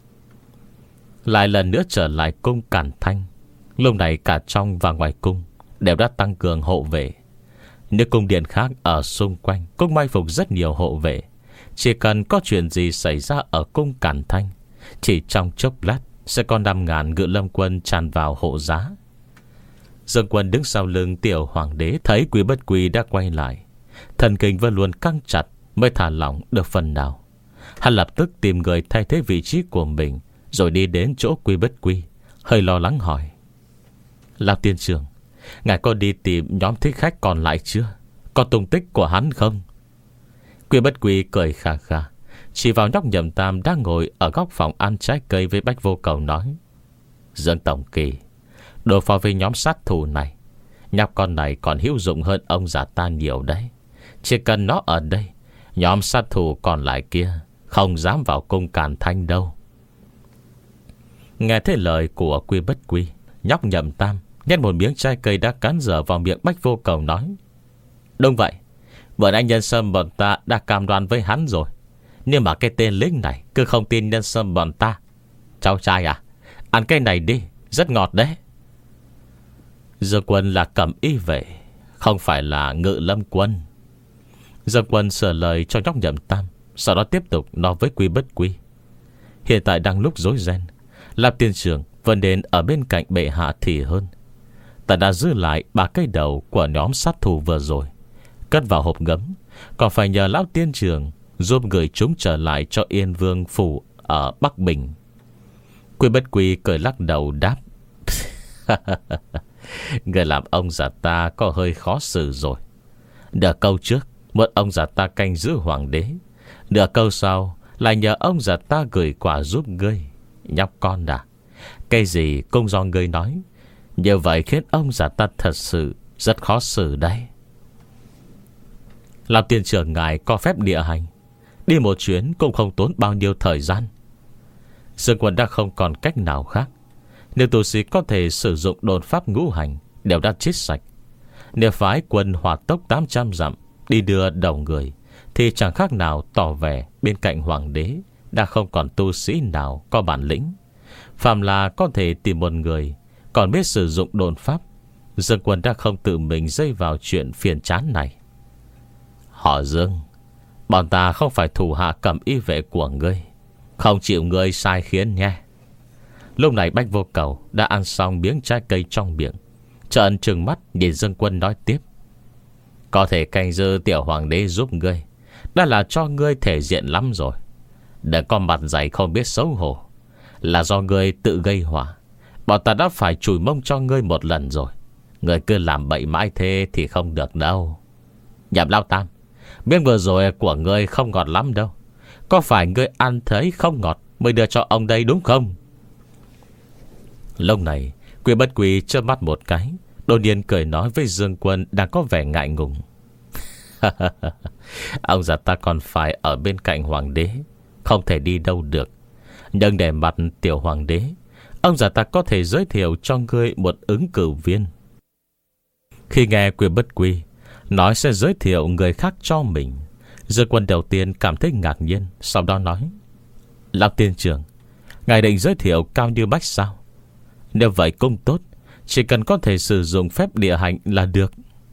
Lại lần nữa trở lại cung Càn Thanh. Lúc này cả trong và ngoài cung đều đã tăng cường hộ vệ. Những cung điện khác ở xung quanh cũng mai phục rất nhiều hộ vệ. Chỉ cần có chuyện gì xảy ra ở cung Càn Thanh, chỉ trong chốc lát sẽ có năm ngàn ngự lâm quân tràn vào hộ giá. Dương Quân đứng sau lưng tiểu hoàng đế thấy Quy Bất Quy đã quay lại, thần kinh vẫn luôn căng chặt mới thả lỏng được phần nào. Hắn lập tức tìm người thay thế vị trí của mình, rồi đi đến chỗ Quy Bất Quy, hơi lo lắng hỏi: lão tiên trưởng, ngài có đi tìm nhóm thích khách còn lại chưa? Có tung tích của hắn không? Quy Bất Quy cười khà khà, chỉ vào nhóc Nhậm Tam đang ngồi ở góc phòng ăn trái cây với Bách Vô Cầu nói: Dương tổng kỳ, đối phó với nhóm sát thủ này, nhóc con này còn hữu dụng hơn ông già ta nhiều đấy. Chỉ cần nó ở đây, nhóm sát thủ còn lại kia không dám vào cung Càn Thanh đâu. Nghe thấy lời của Quy Bất Quy, nhóc Nhậm Tam nhét một miếng trái cây đã cắn dở vào miệng Bách Vô Cầu nói: đúng vậy, vừa anh Nhân Sâm bọn ta đã cam đoan với hắn rồi. Nhưng mà cái tên lính này cứ không tin Nhân Sâm bọn ta. Cháu trai à, ăn cái này đi, rất ngọt đấy. Dương Quân là cẩm y vệ, không phải là ngự lâm quân. Dương Quân sửa lời cho nhóc Nhậm Tam, sau đó tiếp tục nói với Quy Bất Quy: hiện tại đang lúc rối ren, Lạp tiên trưởng vẫn đến ở bên cạnh bệ hạ thì hơn. Ta đã giữ lại ba cây đầu của nhóm sát thủ vừa rồi, cất vào hộp gấm, còn phải nhờ lão tiên trưởng giúp gửi chúng trở lại cho Yên Vương phủ ở Bắc Bình. Quy Bất Quy cười lắc đầu đáp: Người làm ông già ta có hơi khó xử rồi. Nửa câu trước muốn ông già ta canh giữ hoàng đế, nửa câu sau lại nhờ ông già ta gửi quà giúp ngươi. Nhóc con à, cái gì cũng do ngươi nói. Như vậy khiến ông già ta thật sự rất khó xử đấy. Làm tiền trưởng ngài có phép địa hành, đi một chuyến cũng không tốn bao nhiêu thời gian. Dương Quân đã không còn cách nào khác. Nếu tu sĩ có thể sử dụng đồn pháp ngũ hành đều đã chết sạch. Nếu phái quân hỏa tốc tám trăm dặm đi đưa đầu người, thì chẳng khác nào tỏ vẻ bên cạnh hoàng đế đã không còn tu sĩ nào có bản lĩnh. Phàm là có thể tìm một người còn biết sử dụng đồn pháp, Dương Quân đã không tự mình dây vào chuyện phiền chán này. Họ Dương, bọn ta không phải thủ hạ cầm y vệ của ngươi, không chịu ngươi sai khiến nhé. Lúc này Bách Vô Cầu đã ăn xong miếng trái cây trong miệng, trợn trừng mắt nhìn Dương Quân nói tiếp: Có thể canh giữ tiểu hoàng đế giúp ngươi đã là cho ngươi thể diện lắm rồi. Đừng có mặt dày không biết xấu hổ. Là do ngươi tự gây họa. Bọn ta đã phải chùi mông cho ngươi một lần rồi. Ngươi cứ làm bậy mãi thế thì không được đâu. Nhậm Lão Tam, miếng vừa rồi của ngươi không ngọt lắm đâu. Có phải ngươi ăn thấy không ngọt mới đưa cho ông đây đúng không? Lúc này Quy Bất Quy chớp mắt một cái, đột nhiên cười nói với Dương Quân đang có vẻ ngại ngùng: Ông già ta còn phải ở bên cạnh hoàng đế, không thể đi đâu được. Nhưng để mặt tiểu hoàng đế, ông già ta có thể giới thiệu cho ngươi một ứng cử viên. Khi nghe Quy Bất Quy nói sẽ giới thiệu người khác cho mình, Dương Quân đầu tiên cảm thấy ngạc nhiên, sau đó nói: Lão tiên trưởng, ngài định giới thiệu Cao Như Bách sao? Nếu vậy cũng tốt, chỉ cần có thể sử dụng phép địa hành là được.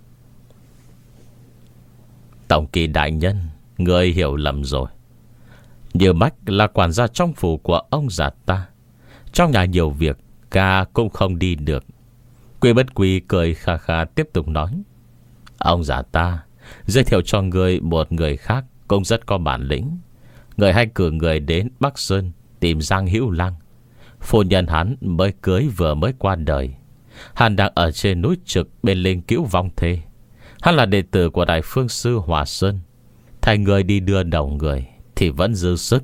Tổng kỳ đại nhân, người hiểu lầm rồi. Như Bách là quản gia trong phủ của ông già ta. Trong nhà nhiều việc, ca cũng không đi được. Quy Bất Quy cười kha kha tiếp tục nói: Ông già ta giới thiệu cho người một người khác cũng rất có bản lĩnh. Người hay cử người đến Bắc Sơn tìm Giang Hữu Lang. Phu nhân hắn mới cưới vừa mới qua đời. Hắn đang ở trên núi Trực bên Linh Cữu vong thê. Hắn là đệ tử của Đại Phương Sư Hòa Sơn. Thành người đi đưa đầu người thì vẫn dư sức.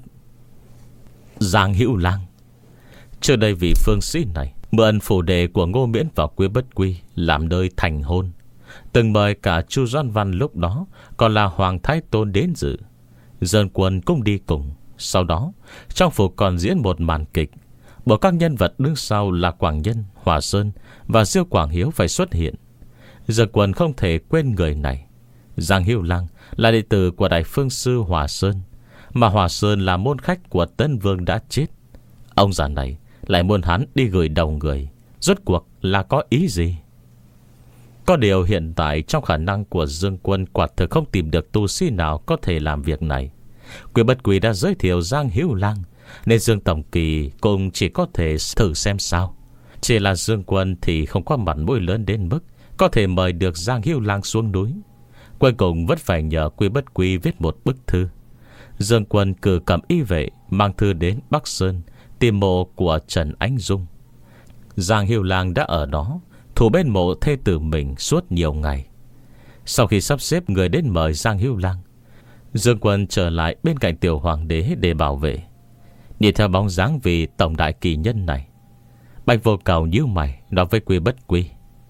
Giang Hữu Lang. Trước đây vị phương sĩ này mượn phủ đề của Ngô Miễn và Quy Bất Quy làm nơi thành hôn, từng mời cả Chu Doan Văn lúc đó còn là Hoàng Thái Tôn đến dự. Dương Quân cũng đi cùng. Sau đó trong phủ còn diễn một màn kịch, bộ các nhân vật đứng sau là Quảng Nhân, Hòa Sơn và Diêu Quảng Hiếu phải xuất hiện. Dương Quân không thể quên người này. Giang Hữu Lang là đệ tử của Đại Phương Sư Hòa Sơn, mà Hòa Sơn là môn khách của Tân Vương đã chết. Ông già này lại muốn hắn đi gửi đầu người, rốt cuộc là có ý gì? Có điều hiện tại trong khả năng của Dương Quân quả thực không tìm được tu sĩ nào có thể làm việc này. Quy Bất Quy đã giới thiệu Giang Hữu Lang, nên Dương Tổng Kỳ cũng chỉ có thể thử xem sao. Chỉ là Dương Quân thì không có mặt mũi lớn đến mức có thể mời được Giang Hữu Lang xuống núi. Cuối cùng vẫn phải nhờ Quy Bất Quy viết một bức thư. Dương Quân cử cầm y vệ mang thư đến Bắc Sơn tìm mộ của Trần Ánh Dung. Giang Hữu Lang đã ở đó thủ bên mộ thê tử mình suốt nhiều ngày. Sau khi sắp xếp người đến mời Giang Hữu Lang, Dương Quân trở lại bên cạnh tiểu hoàng đế để bảo vệ. Nhìn theo bóng dáng vị tổng đại kỳ nhân này, Bạch Vô Cầu nhíu mày nói với Quy Bất Quy: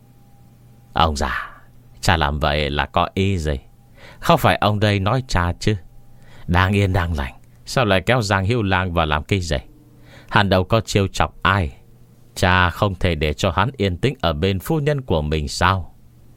Ông già, cha làm vậy là có ý gì? Không phải ông đây nói cha chứ? Đang yên đang lành, sao lại kéo Giang Hữu Lang vào làm cái gì? Hắn đâu có trêu chọc ai. Cha không thể để cho hắn yên tĩnh ở bên phu nhân của mình sao?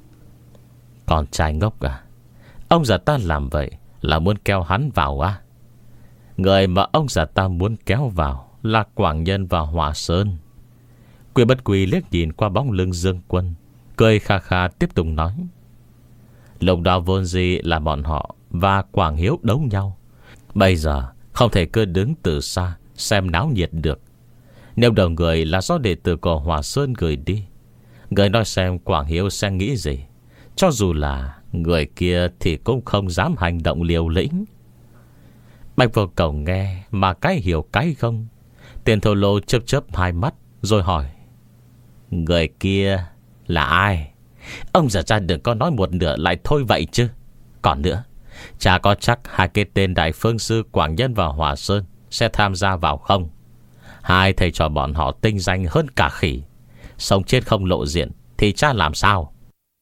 Con trai ngốc à, ông già ta làm vậy là muốn kéo hắn vào à? Người mà ông già ta muốn kéo vào là Quảng Nhân và Hòa Sơn. Quy Bất Quy liếc nhìn qua bóng lưng Dương Quân, cười kha kha tiếp tục nói: Lúc đó vốn gì là bọn họ và Quảng Hiếu đấu nhau. Bây giờ không thể cứ đứng từ xa xem náo nhiệt được. Nếu đầu người là do đệ tử của Hòa Sơn gửi đi, người nói xem Quảng Hiếu sẽ nghĩ gì. Cho dù là người kia thì cũng không dám hành động liều lĩnh. Bạch Vô Cầu nghe mà cái hiểu cái không. Tiền thổ lô chớp chớp hai mắt rồi hỏi: Người kia là ai? Ông già cha đừng có nói một nửa lại thôi vậy chứ. Còn nữa, chả có chắc hai cái tên Đại Phương Sư Quảng Nhân và Hòa Sơn sẽ tham gia vào không? Hai thầy trò bọn họ tinh danh hơn cả khỉ, sống chết không lộ diện thì cha làm sao?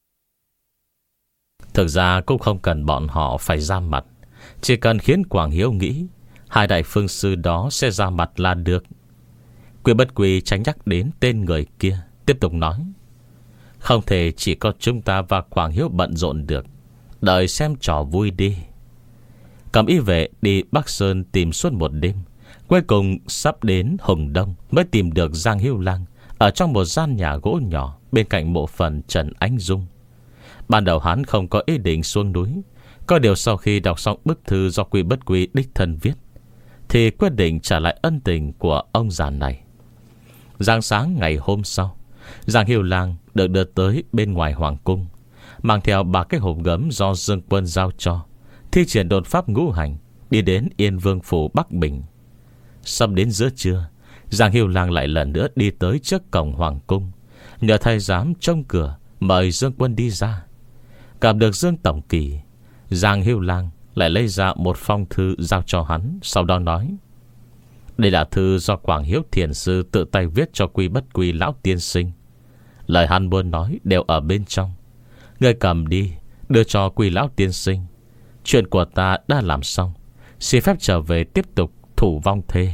Thực ra cũng không cần bọn họ phải ra mặt, chỉ cần khiến Quảng Hiếu nghĩ hai Đại Phương Sư đó sẽ ra mặt là được. Quy Bất Quy tránh nhắc đến tên người kia, tiếp tục nói: Không thể chỉ có chúng ta và Quảng Hiếu bận rộn được, đợi xem trò vui đi. Cầm y vệ đi Bắc Sơn tìm suốt một đêm, cuối cùng sắp đến Hùng Đông mới tìm được Giang Hiếu Lang ở trong một gian nhà gỗ nhỏ bên cạnh mộ phần Trần Ánh Dung. Ban đầu hắn không có ý định xuống núi, có điều sau khi đọc xong bức thư do Quy Bất Quy đích thân viết thì quyết định trả lại ân tình của ông già này. Rạng sáng ngày hôm sau, Giang Hiếu Lang được đưa tới bên ngoài hoàng cung, mang theo ba cái hộp gấm do Dương Quân giao cho, thi triển đột pháp ngũ hành, đi đến Yên Vương phủ Bắc Bình. Sắp đến giữa trưa, Giang Hiếu Lang lại lần nữa đi tới trước cổng hoàng cung, nhờ thái giám trông cửa mời Dương Quân đi ra. Gặp được Dương Tổng Kỳ, Giang Hiếu Lang lại lấy ra một phong thư giao cho hắn, sau đó nói: Đây là thư do Quảng Hiếu Thiền Sư tự tay viết cho Quy Bất Quy lão tiên sinh. Lời hắn muốn nói đều ở bên trong. Ngươi cầm đi, đưa cho Quy lão tiên sinh. Chuyện của ta đã làm xong, xin phép trở về tiếp tục thủ vong thê.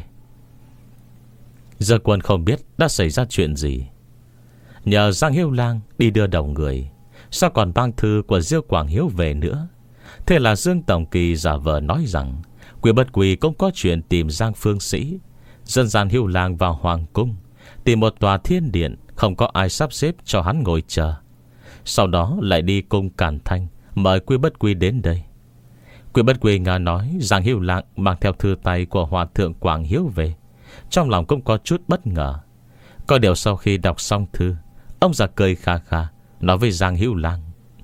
Dương Quân không biết đã xảy ra chuyện gì. Nhờ Giang Hiếu Lang đi đưa đầu người, sao còn mang thư của Diêu Quảng Hiếu về nữa? Thế là Dương Tổng Kỳ giả vờ nói rằng Quy Bất Quy cũng có chuyện tìm Giang Phương Sĩ, dân gian Hiếu Lang vào hoàng cung, tìm một tòa thiên điện không có ai sắp xếp cho hắn ngồi chờ. Sau đó lại đi cung Càn Thanh mời Quy Bất Quy đến đây. Quy Bất Quy nghe nói Giang Hiếu Lang mang theo thư tay của Hòa thượng Quảng Hiếu về, trong lòng cũng có chút bất ngờ. Có điều sau khi đọc xong thư, ông già cười kha kha, nói với Giang Hiếu Lang: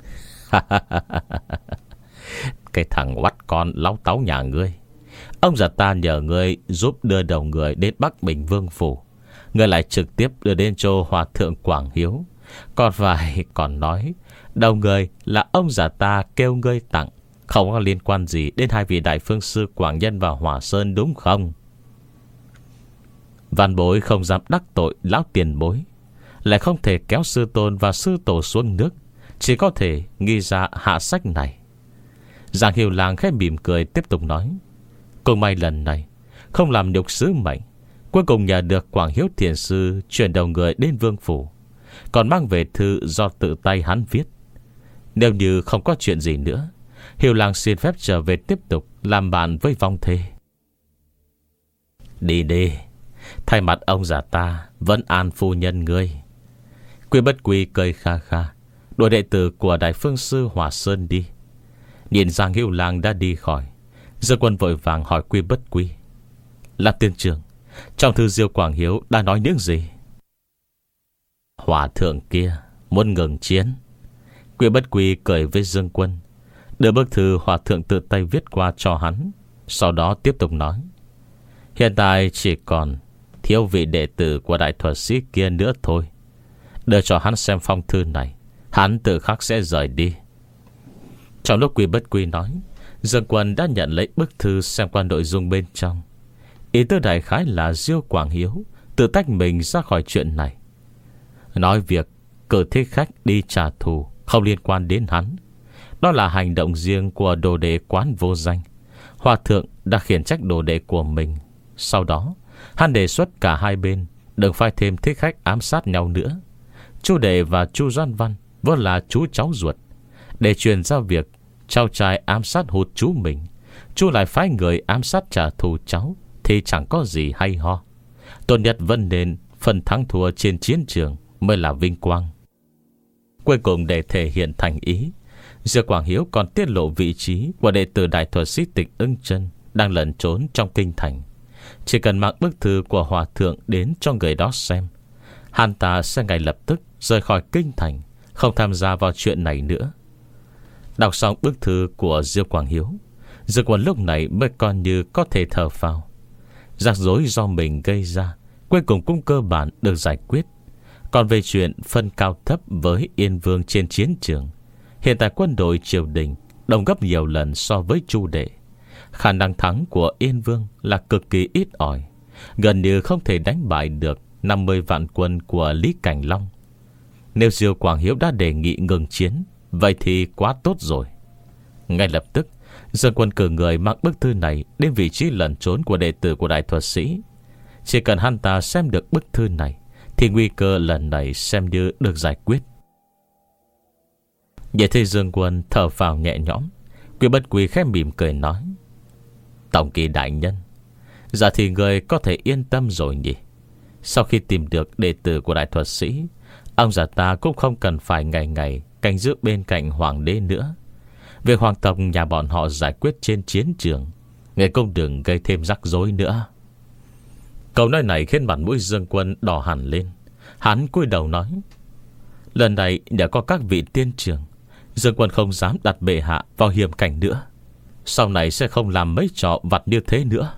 Cái thằng oắt con láo táo nhà ngươi, ông già ta nhờ ngươi giúp đưa đầu người đến Bắc Bình Vương phủ, ngươi lại trực tiếp đưa đến cho Hòa thượng Quảng Hiếu, còn phải còn nói đầu người là ông già ta kêu ngươi tặng, không có liên quan gì đến hai vị Đại Phương Sư Quảng Nhân và Hòa Sơn đúng không? Văn bối không dám đắc tội lão tiền bối, lại không thể kéo sư tôn và sư tổ xuống nước, chỉ có thể nghi ra hạ sách này. Giang Hiếu Lang khẽ mỉm cười tiếp tục nói: Cùng may lần này không làm nhục sứ mệnh, cuối cùng nhờ được Quảng Hiếu Thiền Sư chuyển đầu người đến vương phủ, còn mang về thư do tự tay hắn viết. Nếu như không có chuyện gì nữa, Hiếu Lang xin phép trở về tiếp tục làm bạn với vong thê. Đi đi, thay mặt ông già ta vẫn an phu nhân ngươi. Quy Bất Quy cười kha kha, đuổi đệ tử của Đại Phương Sư Hòa Sơn đi. Nhìn Giang Hiếu Lang đã đi khỏi, Dương Quân vội vàng hỏi Quy Bất Quy: Là tiên trưởng, trong thư Diêu Quảng Hiếu đã nói những gì? Hòa thượng kia muốn ngừng chiến. Quy Bất Quy cười với Dương Quân, đưa bức thư hòa thượng tự tay viết qua cho hắn, sau đó tiếp tục nói: Hiện tại chỉ còn thiếu vị đệ tử của đại thuật sĩ kia nữa thôi. Đưa cho hắn xem phong thư này, hắn tự khắc sẽ rời đi. Trong lúc Quy Bất Quy nói, Dương Quân đã nhận lấy bức thư xem qua nội dung bên trong. Ý tư đại khái là Diêu Quảng Hiếu tự tách mình ra khỏi chuyện này, nói việc cử thích khách đi trả thù không liên quan đến hắn. Đó là hành động riêng của đồ đệ quán vô danh. Hòa thượng đã khiển trách đồ đệ của mình. Sau đó hắn đề xuất cả hai bên đừng phải thêm thích khách ám sát nhau nữa. Chu Đệ và Chu Doan Văn vốn là chú cháu ruột, để truyền ra việc cháu trai ám sát hụt chú mình, Chu lại phái người ám sát trả thù cháu, thì chẳng có gì hay ho. Tốt nhất vẫn nên phần thắng thua trên chiến trường mới là vinh quang. Cuối cùng để thể hiện thành ý, Diêu Quảng Hiếu còn tiết lộ vị trí của đệ tử đại thuật sĩ Tịch Ưng Chân đang lẩn trốn trong kinh thành. Chỉ cần mang bức thư của hòa thượng đến cho người đó xem, hắn ta sẽ ngay lập tức rời khỏi kinh thành, không tham gia vào chuyện này nữa. Đọc xong bức thư của Diêu Quảng Hiếu, Dương Quân lúc này mới coi như có thể thở phào. Rắc rối do mình gây ra cuối cùng cũng cơ bản được giải quyết. Còn về chuyện phân cao thấp với Yên Vương trên chiến trường, hiện tại quân đội triều đình đồng gấp nhiều lần so với Chu Đệ. Khả năng thắng của Yên Vương là cực kỳ ít ỏi, gần như không thể đánh bại được năm mươi vạn quân của Lý Cảnh Long. Nếu Diêu Quảng Hiếu đã đề nghị ngừng chiến, vậy thì quá tốt rồi. Ngay lập tức, Dương Quân cử người mang bức thư này đến vị trí lẩn trốn của đệ tử của đại thuật sĩ. Chỉ cần hắn ta xem được bức thư này thì nguy cơ lần này xem như được giải quyết. Vậy thì Dương Quân thở phào nhẹ nhõm. Quy Bất Quy khẽ mỉm cười nói: Tổng kỳ đại nhân, giờ thì người có thể yên tâm rồi nhỉ. Sau khi tìm được đệ tử của đại thuật sĩ, ông già ta cũng không cần phải ngày ngày canh giữ bên cạnh hoàng đế nữa. Việc hoàng tộc nhà bọn họ giải quyết trên chiến trường, người cũng đừng gây thêm rắc rối nữa. Câu nói này khiến mặt mũi Dương Quân đỏ hẳn lên. Hắn cúi đầu nói: Lần này đã có các vị tiên trưởng, Dương Quân không dám đặt bệ hạ vào hiểm cảnh nữa. Sau này sẽ không làm mấy trò vặt như thế nữa.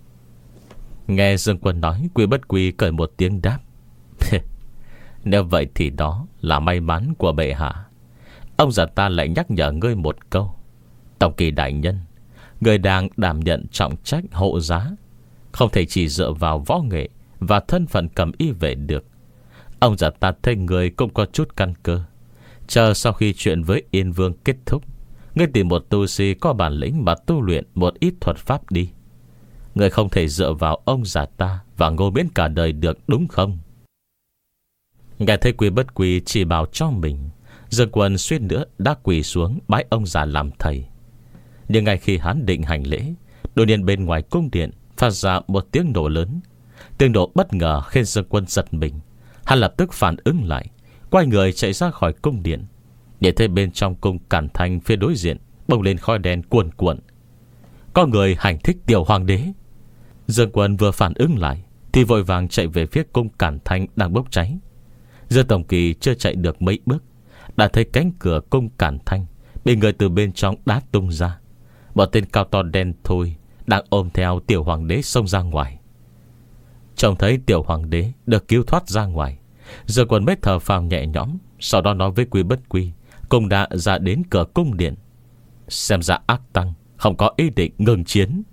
Nghe Dương Quân nói, Quy Bất Quy cười một tiếng đáp: Nếu vậy thì đó là may mắn của bệ hạ. Ông già ta lại nhắc nhở ngươi một câu: Tổng kỳ đại nhân, người đang đảm nhận trọng trách hộ giá, không thể chỉ dựa vào võ nghệ và thân phận cầm y vệ được. Ông già ta thấy người cũng có chút căn cơ. Chờ sau khi chuyện với Yên Vương kết thúc, ngươi tìm một tu sĩ có bản lĩnh mà tu luyện một ít thuật pháp đi. Ngươi không thể dựa vào ông già ta và ngồi miễn cả đời được, đúng không? Nghe thấy Quy Bất Quy chỉ bảo cho mình, Dương Quân suýt nữa đã quỳ xuống bái ông già làm thầy. Nhưng ngay khi hắn định hành lễ, đột nhiên bên ngoài cung điện phát ra một tiếng nổ lớn. Tiếng nổ bất ngờ khiến Dương Quân giật mình. Hắn lập tức phản ứng lại, quay người chạy ra khỏi cung điện. Nhìn thấy bên trong cung Cản Thanh phía đối diện bốc lên khói đen cuồn cuộn. Có người hành thích tiểu hoàng đế. Dương Quân vừa phản ứng lại thì vội vàng chạy về phía cung Cản Thanh đang bốc cháy. Dương Tổng Kỳ chưa chạy được mấy bước đã thấy cánh cửa cung Cản Thanh bị người từ bên trong đá tung ra. Một tên cao to đen thui đang ôm theo tiểu hoàng đế xông ra ngoài. Trông thấy tiểu hoàng đế được cứu thoát ra ngoài, Dương Quân mới thở phào nhẹ nhõm. Sau đó nói với Quy Bất Quy cùng đã ra đến cửa cung điện. Xem ra ác tăng không có ý định ngừng chiến.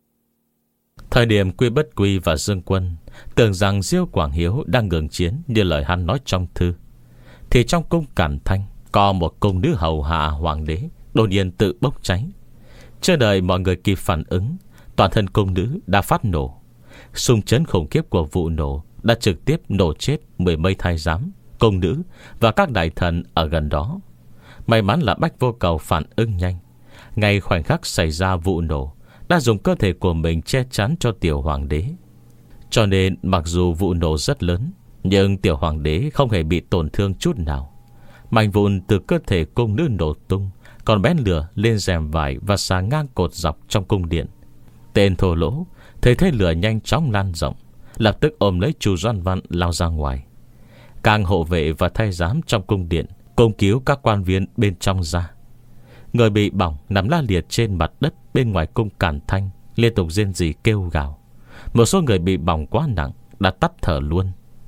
Thời điểm Quy Bất Quy và Dương Quân tưởng rằng Diêu Quảng Hiếu đang ngừng chiến như lời hắn nói trong thư, thì trong cung Cản Thanh có một cung nữ hầu hạ hoàng đế đột nhiên tự bốc cháy. Chưa đợi mọi người kịp phản ứng, toàn thân cung nữ đã phát nổ. Xung chấn khủng khiếp của vụ nổ đã trực tiếp nổ chết mười mấy thái giám, cung nữ và các đại thần ở gần đó. May mắn là Bách Vô Cầu phản ứng nhanh. Ngay khoảnh khắc xảy ra vụ nổ, đã dùng cơ thể của mình che chắn cho tiểu hoàng đế. Cho nên mặc dù vụ nổ rất lớn, nhưng tiểu hoàng đế không hề bị tổn thương chút nào. Mảnh vụn từ cơ thể cung nữ nổ tung, còn bén lửa lên rèm vải và xà ngang cột dọc trong cung điện. Tên thô lỗ thấy thế lửa nhanh chóng lan rộng, lập tức ôm lấy Chu Doan Văn lao ra ngoài. Càng hộ vệ và thái giám trong cung điện cùng cứu các quan viên bên trong ra. Người bị bỏng nằm la liệt trên mặt đất bên ngoài cung Cản Thanh liên tục rên rỉ kêu gào. Một số người bị bỏng quá nặng đã tắt thở luôn.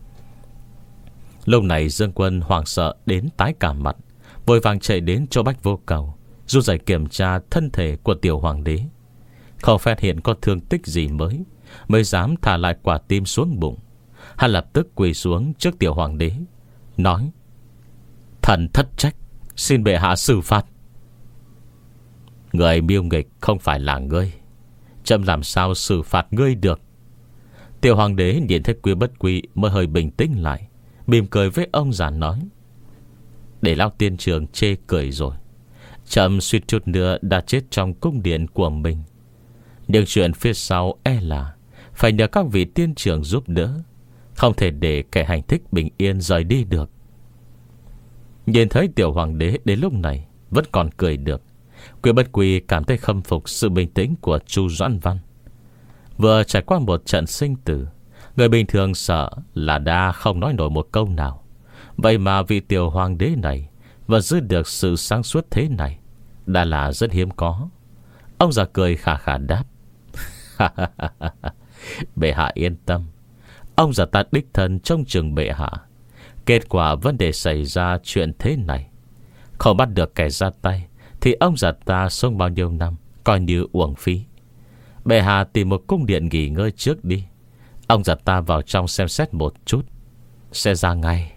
Lúc này Dương Quân hoảng sợ đến tái cả mặt, vội vàng chạy đến cho Bách Vô Cầu, run rẩy kiểm tra thân thể của tiểu hoàng đế. Không phát hiện có thương tích gì mới, mới dám thả lại quả tim xuống bụng. Hắn lập tức quỳ xuống trước tiểu hoàng đế, nói: Thần thất trách, xin bệ hạ xử phạt. Người mưu nghịch không phải là ngươi, chậm làm sao xử phạt ngươi được. Tiểu hoàng đế nhìn thấy Quy Bất Quy mới hơi bình tĩnh lại, mỉm cười với ông già nói: Để lão tiên trường chê cười rồi, chậm suýt chút nữa đã chết trong cung điện của mình. Nhưng chuyện phía sau e là phải nhờ các vị tiên trưởng giúp đỡ, không thể để kẻ hành thích bình yên rời đi được. Nhìn thấy tiểu hoàng đế đến lúc này vẫn còn cười được, Quy Bất Quy cảm thấy khâm phục sự bình tĩnh của Chu Doãn Văn. Vừa trải qua một trận sinh tử, người bình thường sợ là đã không nói nổi một câu nào. Vậy mà vị tiểu hoàng đế này vẫn giữ được sự sáng suốt thế này, đã là rất hiếm có. Ông già cười khà khà đáp: Bệ hạ yên tâm, Ông già ta đích thân trông chừng bệ hạ. Kết quả vấn đề xảy ra chuyện thế này. Không bắt được kẻ ra tay thì ông già ta sống bao nhiêu năm coi như uổng phí. Bệ hạ tìm một cung điện nghỉ ngơi trước đi. Ông già ta vào trong xem xét một chút, sẽ ra ngay.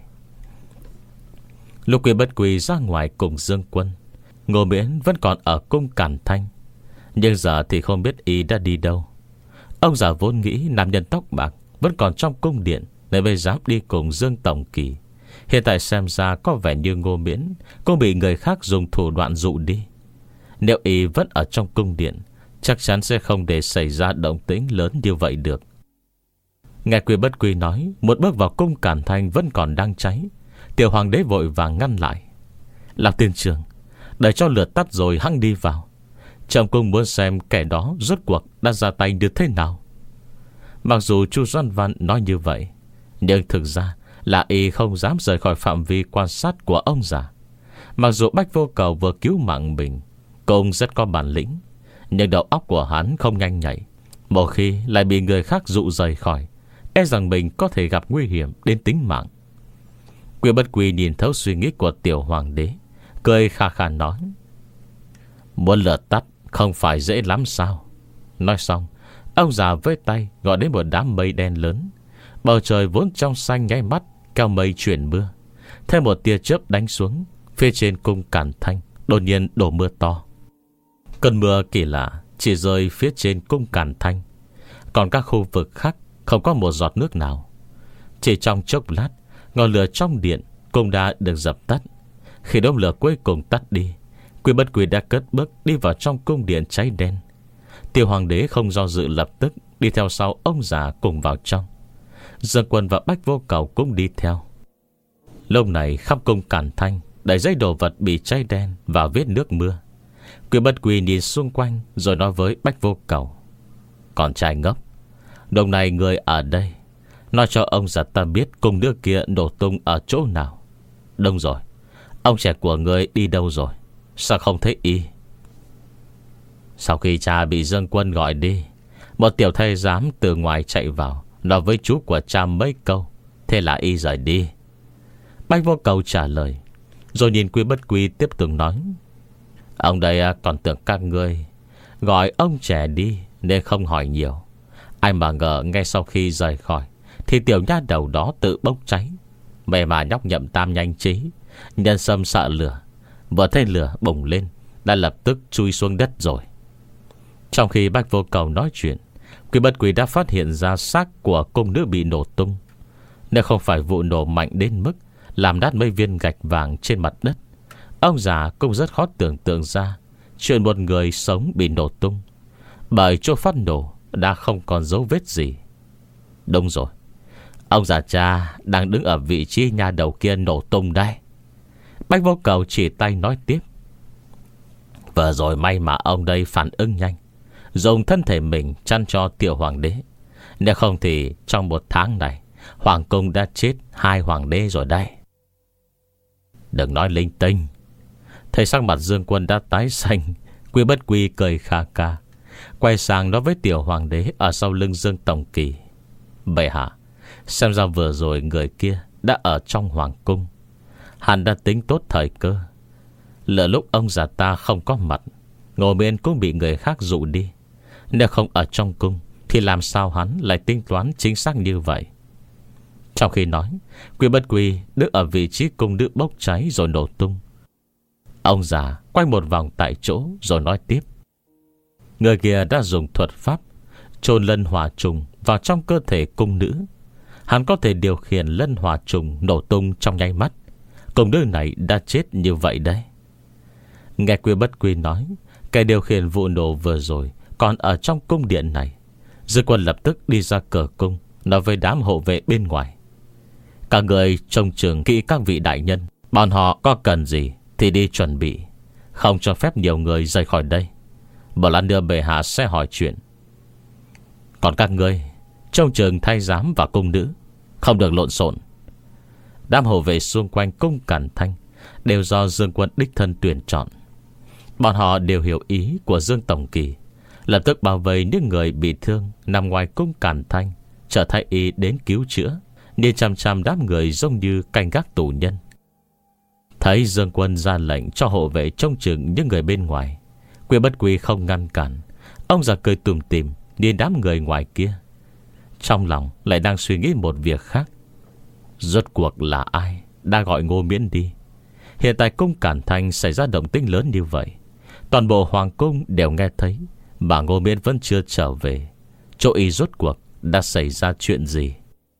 Lúc Quy Bất Quy ra ngoài cùng Dương Quân, Ngô Miễn vẫn còn ở cung Càn Thanh. Nhưng giờ thì không biết y đã đi đâu. Ông già vốn nghĩ nam nhân tóc bạc vẫn còn trong cung điện nên mới dám đi cùng Dương Tổng Kỳ. Hiện tại xem ra có vẻ như Ngô Miễn cũng bị người khác dùng thủ đoạn dụ đi. Nếu y vẫn ở trong cung điện, chắc chắn sẽ không để xảy ra động tĩnh lớn như vậy được. Nghe Quy Bất Quy nói, một bước vào cung Càn Thanh vẫn còn đang cháy. Tiểu hoàng đế vội vàng ngăn lại. Lạc tiên trưởng, đợi cho lửa tắt rồi hăng đi vào. Trong cung muốn xem kẻ đó rốt cuộc đã ra tay như thế nào. Mặc dù Chu Doan Văn nói như vậy, nhưng thực ra là y không dám rời khỏi phạm vi quan sát của ông già. Mặc dù Bách Vô Cầu vừa cứu mạng mình, cũng rất có bản lĩnh, nhưng đầu óc của hắn không nhanh nhạy. Một khi lại bị người khác dụ rời khỏi, e rằng mình có thể gặp nguy hiểm đến tính mạng. Quy Bất Quy nhìn thấu suy nghĩ của tiểu hoàng đế, cười kha kha nói: muốn lửa tắt không phải dễ lắm sao? Nói xong, ông già với tay gọi đến một đám mây đen lớn. Bầu trời vốn trong xanh nháy mắt cao mây chuyển mưa. Thêm một tia chớp đánh xuống, phía trên cung Càn Thanh đột nhiên đổ mưa to. Cơn mưa kỳ lạ chỉ rơi phía trên cung Càn Thanh, còn các khu vực khác không có một giọt nước nào. Chỉ trong chốc lát, ngọn lửa trong điện cũng đã được dập tắt. Khi đống lửa cuối cùng tắt đi, Quy Bất Quy đã cất bước đi vào trong cung điện cháy đen. Tiểu hoàng đế không do dự lập tức đi theo sau ông già cùng vào trong. Dương Quân và Bách Vô Cầu cũng đi theo. Lúc này khắp cung Càn Thanh đầy dây đồ vật bị cháy đen và vết nước mưa. Quy Bất Quy nhìn xung quanh rồi nói với Bách Vô Cầu: còn trai ngốc, lúc này người ở đây, nói cho ông già ta biết cung nước kia nổ tung ở chỗ nào. Đúng rồi, ông trẻ của người đi đâu rồi? Sao không thấy y? Sau khi cha bị Dương Quân gọi đi, một tiểu thái giám từ ngoài chạy vào, nói với chú của cha mấy câu, thế là y rời đi. Bách Vô Cầu trả lời, rồi nhìn Quy Bất Quy tiếp tục nói: ông đây còn tưởng các ngươi gọi ông trẻ đi nên không hỏi nhiều. Ai mà ngờ ngay sau khi rời khỏi thì tiểu nha đầu đó tự bốc cháy. Vậy mà nhóc Nhậm Tam nhanh trí, nhân sâm sợ lửa, vừa thấy lửa bùng lên đã lập tức chui xuống đất rồi. Trong khi Bách Vô Cầu nói chuyện, Quy Bất Quy đã phát hiện ra xác của cung nữ bị nổ tung. Nếu không phải vụ nổ mạnh đến mức làm nát mấy viên gạch vàng trên mặt đất, ông già cũng rất khó tưởng tượng ra chuyện một người sống bị nổ tung, bởi chỗ phát nổ đã không còn dấu vết gì. Đúng rồi, ông già cha đang đứng ở vị trí nhà đầu kia nổ tung đây. Bách Vô Cầu chỉ tay nói tiếp: vừa rồi may mà ông đây phản ứng nhanh, dùng thân thể mình chăn cho tiểu hoàng đế. Nếu không thì trong một tháng này hoàng cung đã chết hai hoàng đế rồi đây. Đừng nói linh tinh. Thấy sắc mặt Dương Quân đã tái xanh, Quy Bất Quy cười kha kha, quay sang nói với tiểu hoàng đế ở sau lưng Dương Tổng Kỳ: bệ hạ, xem ra vừa rồi người kia đã ở trong hoàng cung. Hắn đã tính tốt thời cơ. Lỡ lúc ông già ta không có mặt, Ngô Miễn cũng bị người khác dụ đi. Nếu không ở trong cung thì làm sao hắn lại tính toán chính xác như vậy? Trong khi nói, Quy Bất Quy đứng ở vị trí cung nữ bốc cháy rồi nổ tung. Ông già quay một vòng tại chỗ rồi nói tiếp: người kia đã dùng thuật pháp chôn lân hỏa trùng vào trong cơ thể cung nữ. Hắn có thể điều khiển lân hỏa trùng nổ tung trong nháy mắt. Cung nữ này đã chết như vậy đấy. Nghe Quy Bất Quy nói, kẻ điều khiển vụ nổ vừa rồi còn ở trong cung điện này. Dương Quân lập tức đi ra cửa cung, nói với đám hộ vệ bên ngoài: các người trông chừng kỹ các vị đại nhân, bọn họ có cần gì thì đi chuẩn bị, không cho phép nhiều người rời khỏi đây. Một lát nữa bệ hạ sẽ hỏi chuyện. Còn các ngươi trông chừng thái giám và cung nữ, không được lộn xộn. Đám hộ vệ xung quanh cung Càn Thanh đều do Dương Quân đích thân tuyển chọn. Bọn họ đều hiểu ý của Dương Tổng Kỳ, lập tức bảo vệ những người bị thương nằm ngoài cung Càn Thanh, chờ thái y đến cứu chữa, nên chằm chằm đám người giống như canh gác tù nhân. Thấy Dương Quân ra lệnh cho hộ vệ trông chừng những người bên ngoài, Quy Bất Quy không ngăn cản. Ông già cười tủm tỉm nhìn đám người ngoài kia, trong lòng lại đang suy nghĩ một việc khác. Rốt cuộc là ai đã gọi Ngô Miễn đi? Hiện tại cung Cản Thanh xảy ra động tĩnh lớn như vậy, toàn bộ hoàng cung đều nghe thấy, mà Ngô Miễn vẫn chưa trở về. Chỗ y rốt cuộc đã xảy ra chuyện gì?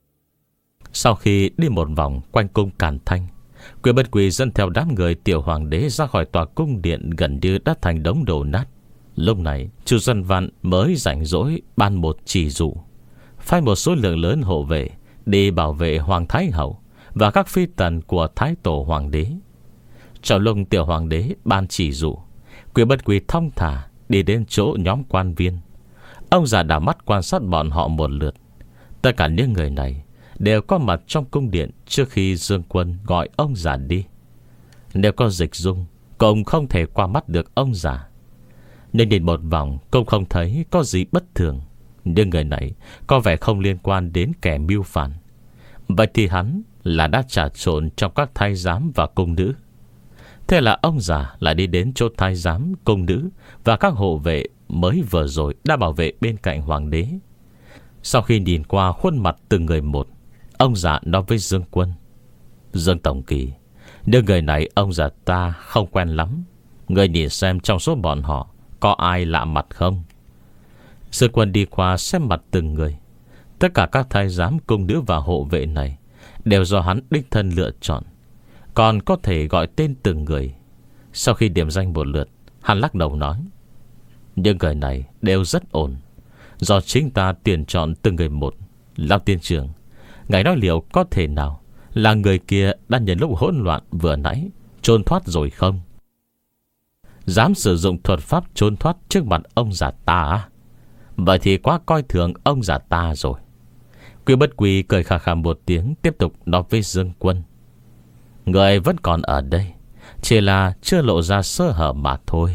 Sau khi đi một vòng quanh cung Cản Thanh, Quy Bất Quy dẫn theo đám người tiểu hoàng đế ra khỏi tòa cung điện gần như đã thành đống đổ nát. Lúc này Chu Dân Văn mới rảnh rỗi ban một chỉ dụ, phái một số lượng lớn hộ vệ đi bảo vệ Hoàng Thái Hậu và các phi tần của Thái Tổ Hoàng đế. Trong lúc tiểu hoàng đế ban chỉ dụ, Quy Bất Quy thong thả đi đến chỗ nhóm quan viên. Ông già đảo mắt quan sát bọn họ một lượt. Tất cả những người này đều có mặt trong cung điện trước khi Dương Quân gọi ông già đi. Nếu có dịch dung, cũng không thể qua mắt được ông già. Nhưng nhìn một vòng cũng không thấy có gì bất thường. Nhưng người này có vẻ không liên quan đến kẻ mưu phản. Vậy thì hắn là đã trà trộn trong các thái giám và cung nữ. Thế là ông già lại đi đến chỗ thái giám, cung nữ và các hộ vệ mới vừa rồi đã bảo vệ bên cạnh hoàng đế. Sau khi nhìn qua khuôn mặt từng người một, ông già nói với Dương Quân: Dương Tổng Kỳ, những người này ông già ta không quen lắm. Người nhìn xem trong số bọn họ có ai lạ mặt không? Dương Quân đi qua xem mặt từng người. Tất cả các thái giám, cung nữ và hộ vệ này đều do hắn đích thân lựa chọn, còn có thể gọi tên từng người. Sau khi điểm danh một lượt, hắn lắc đầu nói: những người này đều rất ổn, do chính ta tuyển chọn từng người một. Lão tiên trưởng, ngài nói liệu có thể nào là người kia đã nhân lúc hỗn loạn vừa nãy trốn thoát rồi không? Dám sử dụng thuật pháp trốn thoát trước mặt ông già ta à? Vậy thì quá coi thường ông già ta rồi. Quy Bất Quy cười khà khà một tiếng, tiếp tục nói với Dương Quân: người vẫn còn ở đây, chỉ là chưa lộ ra sơ hở mà thôi.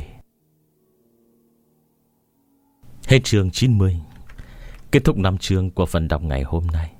Hết chương chín mươi. Kết thúc năm chương của phần đọc ngày hôm nay.